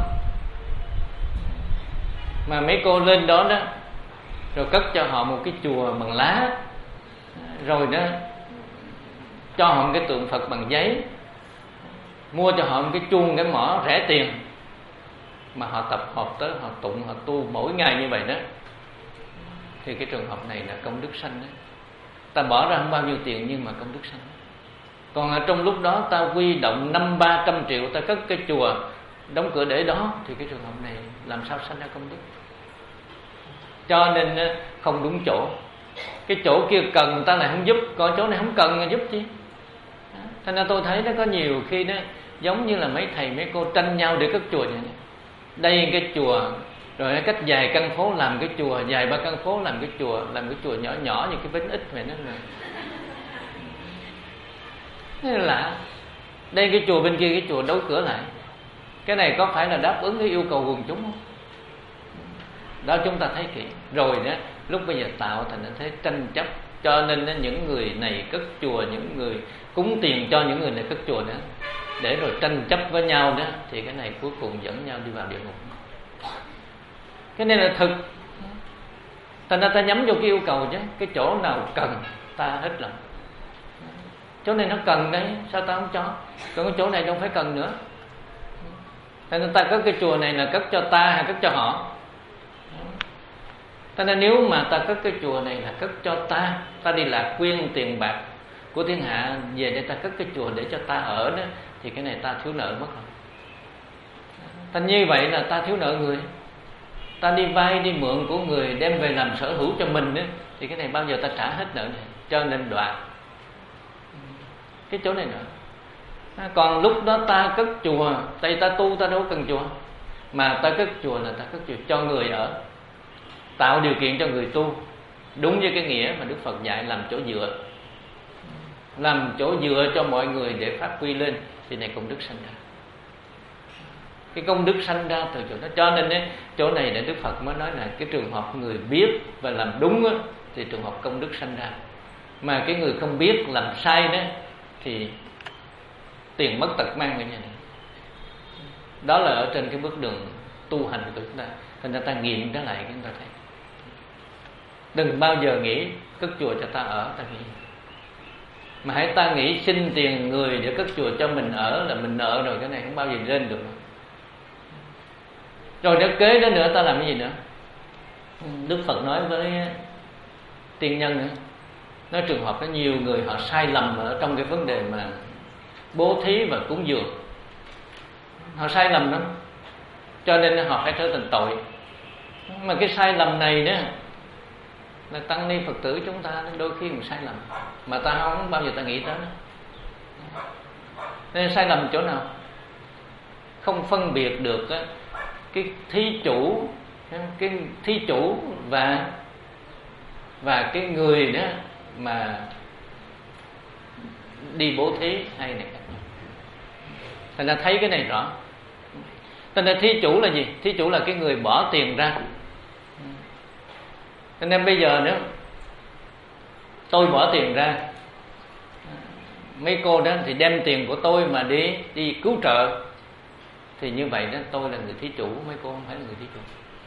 mà mấy cô lên đó đó rồi cất cho họ một cái chùa bằng lá, rồi đó cho họ một cái tượng Phật bằng giấy, mua cho họ một cái chuông, cái mỏ rẻ tiền, mà họ tập hợp tới, họ tụng, họ tu mỗi ngày như vậy đó, thì cái trường hợp này là công đức sanh đó. Ta bỏ ra không bao nhiêu tiền nhưng mà công đức sanh. Còn ở trong lúc đó ta huy động năm ba trăm triệu, ta cất cái chùa đóng cửa để đó, thì cái trường hợp này làm sao sanh ra công đức? Cho nên không đúng chỗ. Cái chỗ kia cần ta lại không giúp, còn chỗ này không cần giúp chi. Cho nên tôi thấy nó có nhiều khi đó giống như là mấy thầy mấy cô tranh nhau để cất chùa vậy. Đây cái chùa, rồi cách vài căn phố làm cái chùa, vài ba căn phố làm cái chùa, làm cái chùa nhỏ nhỏ như cái bánh ít vậy đó. Thế là lạ. Đây cái chùa bên kia cái chùa đóng cửa lại. Cái này có phải là đáp ứng cái yêu cầu quần chúng không? Đó chúng ta thấy kỹ. Rồi đó, lúc bây giờ tạo thành thế tranh chấp, Cho nên những người này cất chùa, những người cúng tiền cho những người này cất chùa nữa, để rồi tranh chấp với nhau đó, thì cái này cuối cùng dẫn nhau đi vào địa ngục. Cái này là thực. Thành ra ta nhắm vô cái yêu cầu chứ, cái chỗ nào cần ta hết lòng. Chỗ này nó cần đấy, sao ta không cho? Còn cái chỗ này đâu phải cần nữa. Thành ra ta cất cái chùa này là cất cho ta hay cất cho họ? Thành ra nếu mà ta cất cái chùa này là cất cho ta, ta đi lạc quyên tiền bạc của thiên hạ về để ta cất cái chùa để cho ta ở đó, thì cái này ta thiếu nợ mất rồi. Thành như vậy là ta thiếu nợ người. Ta đi vay đi mượn của người đem về làm sở hữu cho mình đó, thì cái này bao giờ ta trả hết nợ này. Cho nên đoạn cái chỗ này nữa. Còn lúc đó ta cất chùa, tại ta tu ta đâu cần chùa, mà ta cất chùa là ta cất chùa cho người ở, tạo điều kiện cho người tu, đúng với cái nghĩa mà Đức Phật dạy, làm chỗ dựa, làm chỗ dựa cho mọi người để phát huy lên, thì này công đức sanh ra. Cái công đức sanh ra từ chỗ đó. Cho nên ấy, chỗ này để Đức Phật mới nói là cái trường hợp người biết và làm đúng á, thì trường hợp công đức sanh ra. Mà cái người không biết làm sai đó thì tiền mất tật mang như này. Đó là ở trên cái bước đường tu hành của chúng ta. Thành ra ta nghiệm trở lại chúng ta thấy, đừng bao giờ nghĩ cất chùa cho ta ở, ta nghĩ, mà hãy ta nghĩ xin tiền người để cất chùa cho mình ở là mình nợ rồi. Cái này không bao giờ lên được. Rồi để kế đó nữa ta làm cái gì nữa? Đức Phật nói với tiên nhân nữa, nói trường hợp có nhiều người họ sai lầm ở trong cái vấn đề mà bố thí và cúng dường. Họ sai lầm lắm, cho nên họ phải trở thành tội. Mà cái sai lầm này đó là tăng ni Phật tử chúng ta đôi khi cũng sai lầm, mà ta không bao giờ ta nghĩ tới. Nên sai lầm chỗ nào? Không phân biệt được cái thí chủ, cái thí chủ và và cái người đó mà đi bố thí hay này. Thành ra thấy cái này rõ. Thành ra thí chủ là gì? Thí chủ là cái người bỏ tiền ra. Cho nên bây giờ nếu tôi bỏ tiền ra, mấy cô đó thì đem tiền của tôi mà đi đi cứu trợ, thì như vậy đó tôi là người thí chủ, mấy cô không phải là người thí chủ.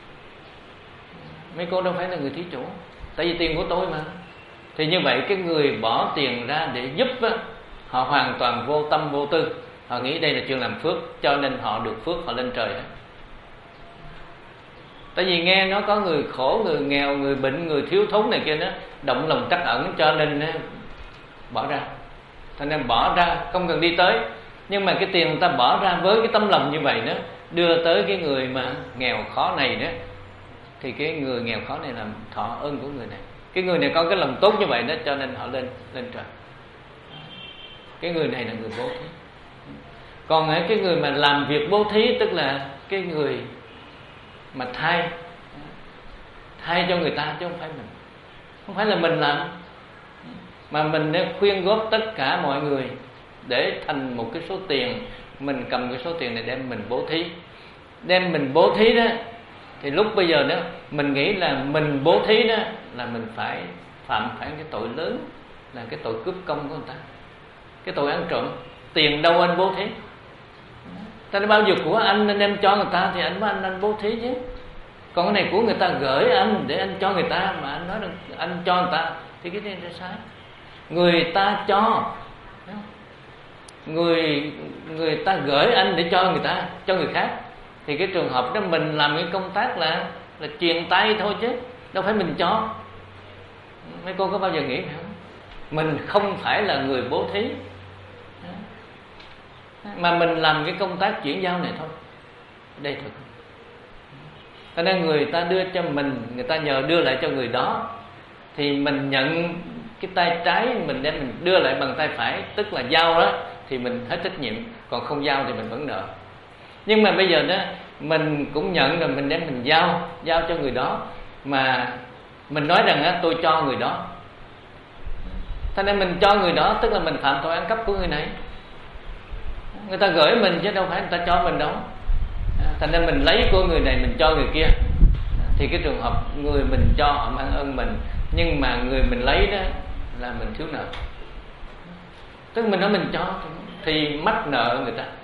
Mấy cô đâu phải là người thí chủ, tại vì tiền của tôi mà. Thì như vậy cái người bỏ tiền ra để giúp á, họ hoàn toàn vô tâm vô tư, họ nghĩ đây là chuyện làm phước, cho nên họ được phước, họ lên trời đó. Tại vì nghe nó có người khổ, người nghèo, người bệnh, người thiếu thốn này kia đó, động lòng trắc ẩn, cho nên bỏ ra. Thành nên bỏ ra không cần đi tới, nhưng mà cái tiền người ta bỏ ra với cái tấm lòng như vậy đó, đưa tới cái người mà nghèo khó này đó, thì cái người nghèo khó này làm thọ ơn của người này. Cái người này có cái lòng tốt như vậy đó, cho nên họ lên lên trời. Cái người này là người bố thí. Còn cái người mà làm việc bố thí, tức là cái người mà thay thay cho người ta, chứ không phải mình. Không phải là mình làm, mà mình đã khuyên góp tất cả mọi người để thành một cái số tiền. Mình cầm cái số tiền này đem mình bố thí. Đem mình bố thí đó, thì lúc bây giờ đó mình nghĩ là mình bố thí đó là mình phải phạm phải cái tội lớn, là cái tội cướp công của người ta, cái tội ăn trộm. Tiền đâu anh bố thí? Ta nói bao nhiêu của anh nên đem cho người ta thì anh mới anh anh bố thí chứ. Còn cái này của người ta gửi anh để anh cho người ta, mà anh nói rằng anh cho người ta, thì cái này là sai. Người ta cho, người người ta gửi anh để cho người ta, cho người khác, thì cái trường hợp đó mình làm cái công tác là là truyền tay thôi chứ đâu phải mình cho. Mấy cô có bao giờ nghĩ phải không? Mình không phải là người bố thí, mà mình làm cái công tác chuyển giao này thôi. Đây thật. Cho nên người ta đưa cho mình, người ta nhờ đưa lại cho người đó, thì mình nhận cái tay trái, mình đem mình đưa lại bằng tay phải, tức là giao đó, thì mình hết trách nhiệm. Còn không giao thì mình vẫn nợ. Nhưng mà bây giờ đó mình cũng nhận rồi, mình đem mình giao giao cho người đó, mà mình nói rằng á, tôi cho người đó. Cho nên mình cho người đó, tức là mình phạm tội ăn cắp của người này. Người ta gửi mình chứ đâu phải người ta cho mình đâu. Thành ra mình lấy của người này mình cho người kia, thì cái trường hợp người mình cho họ mang ơn mình, nhưng mà người mình lấy đó là mình thiếu nợ. Tức mình nói mình cho thì mắc nợ người ta.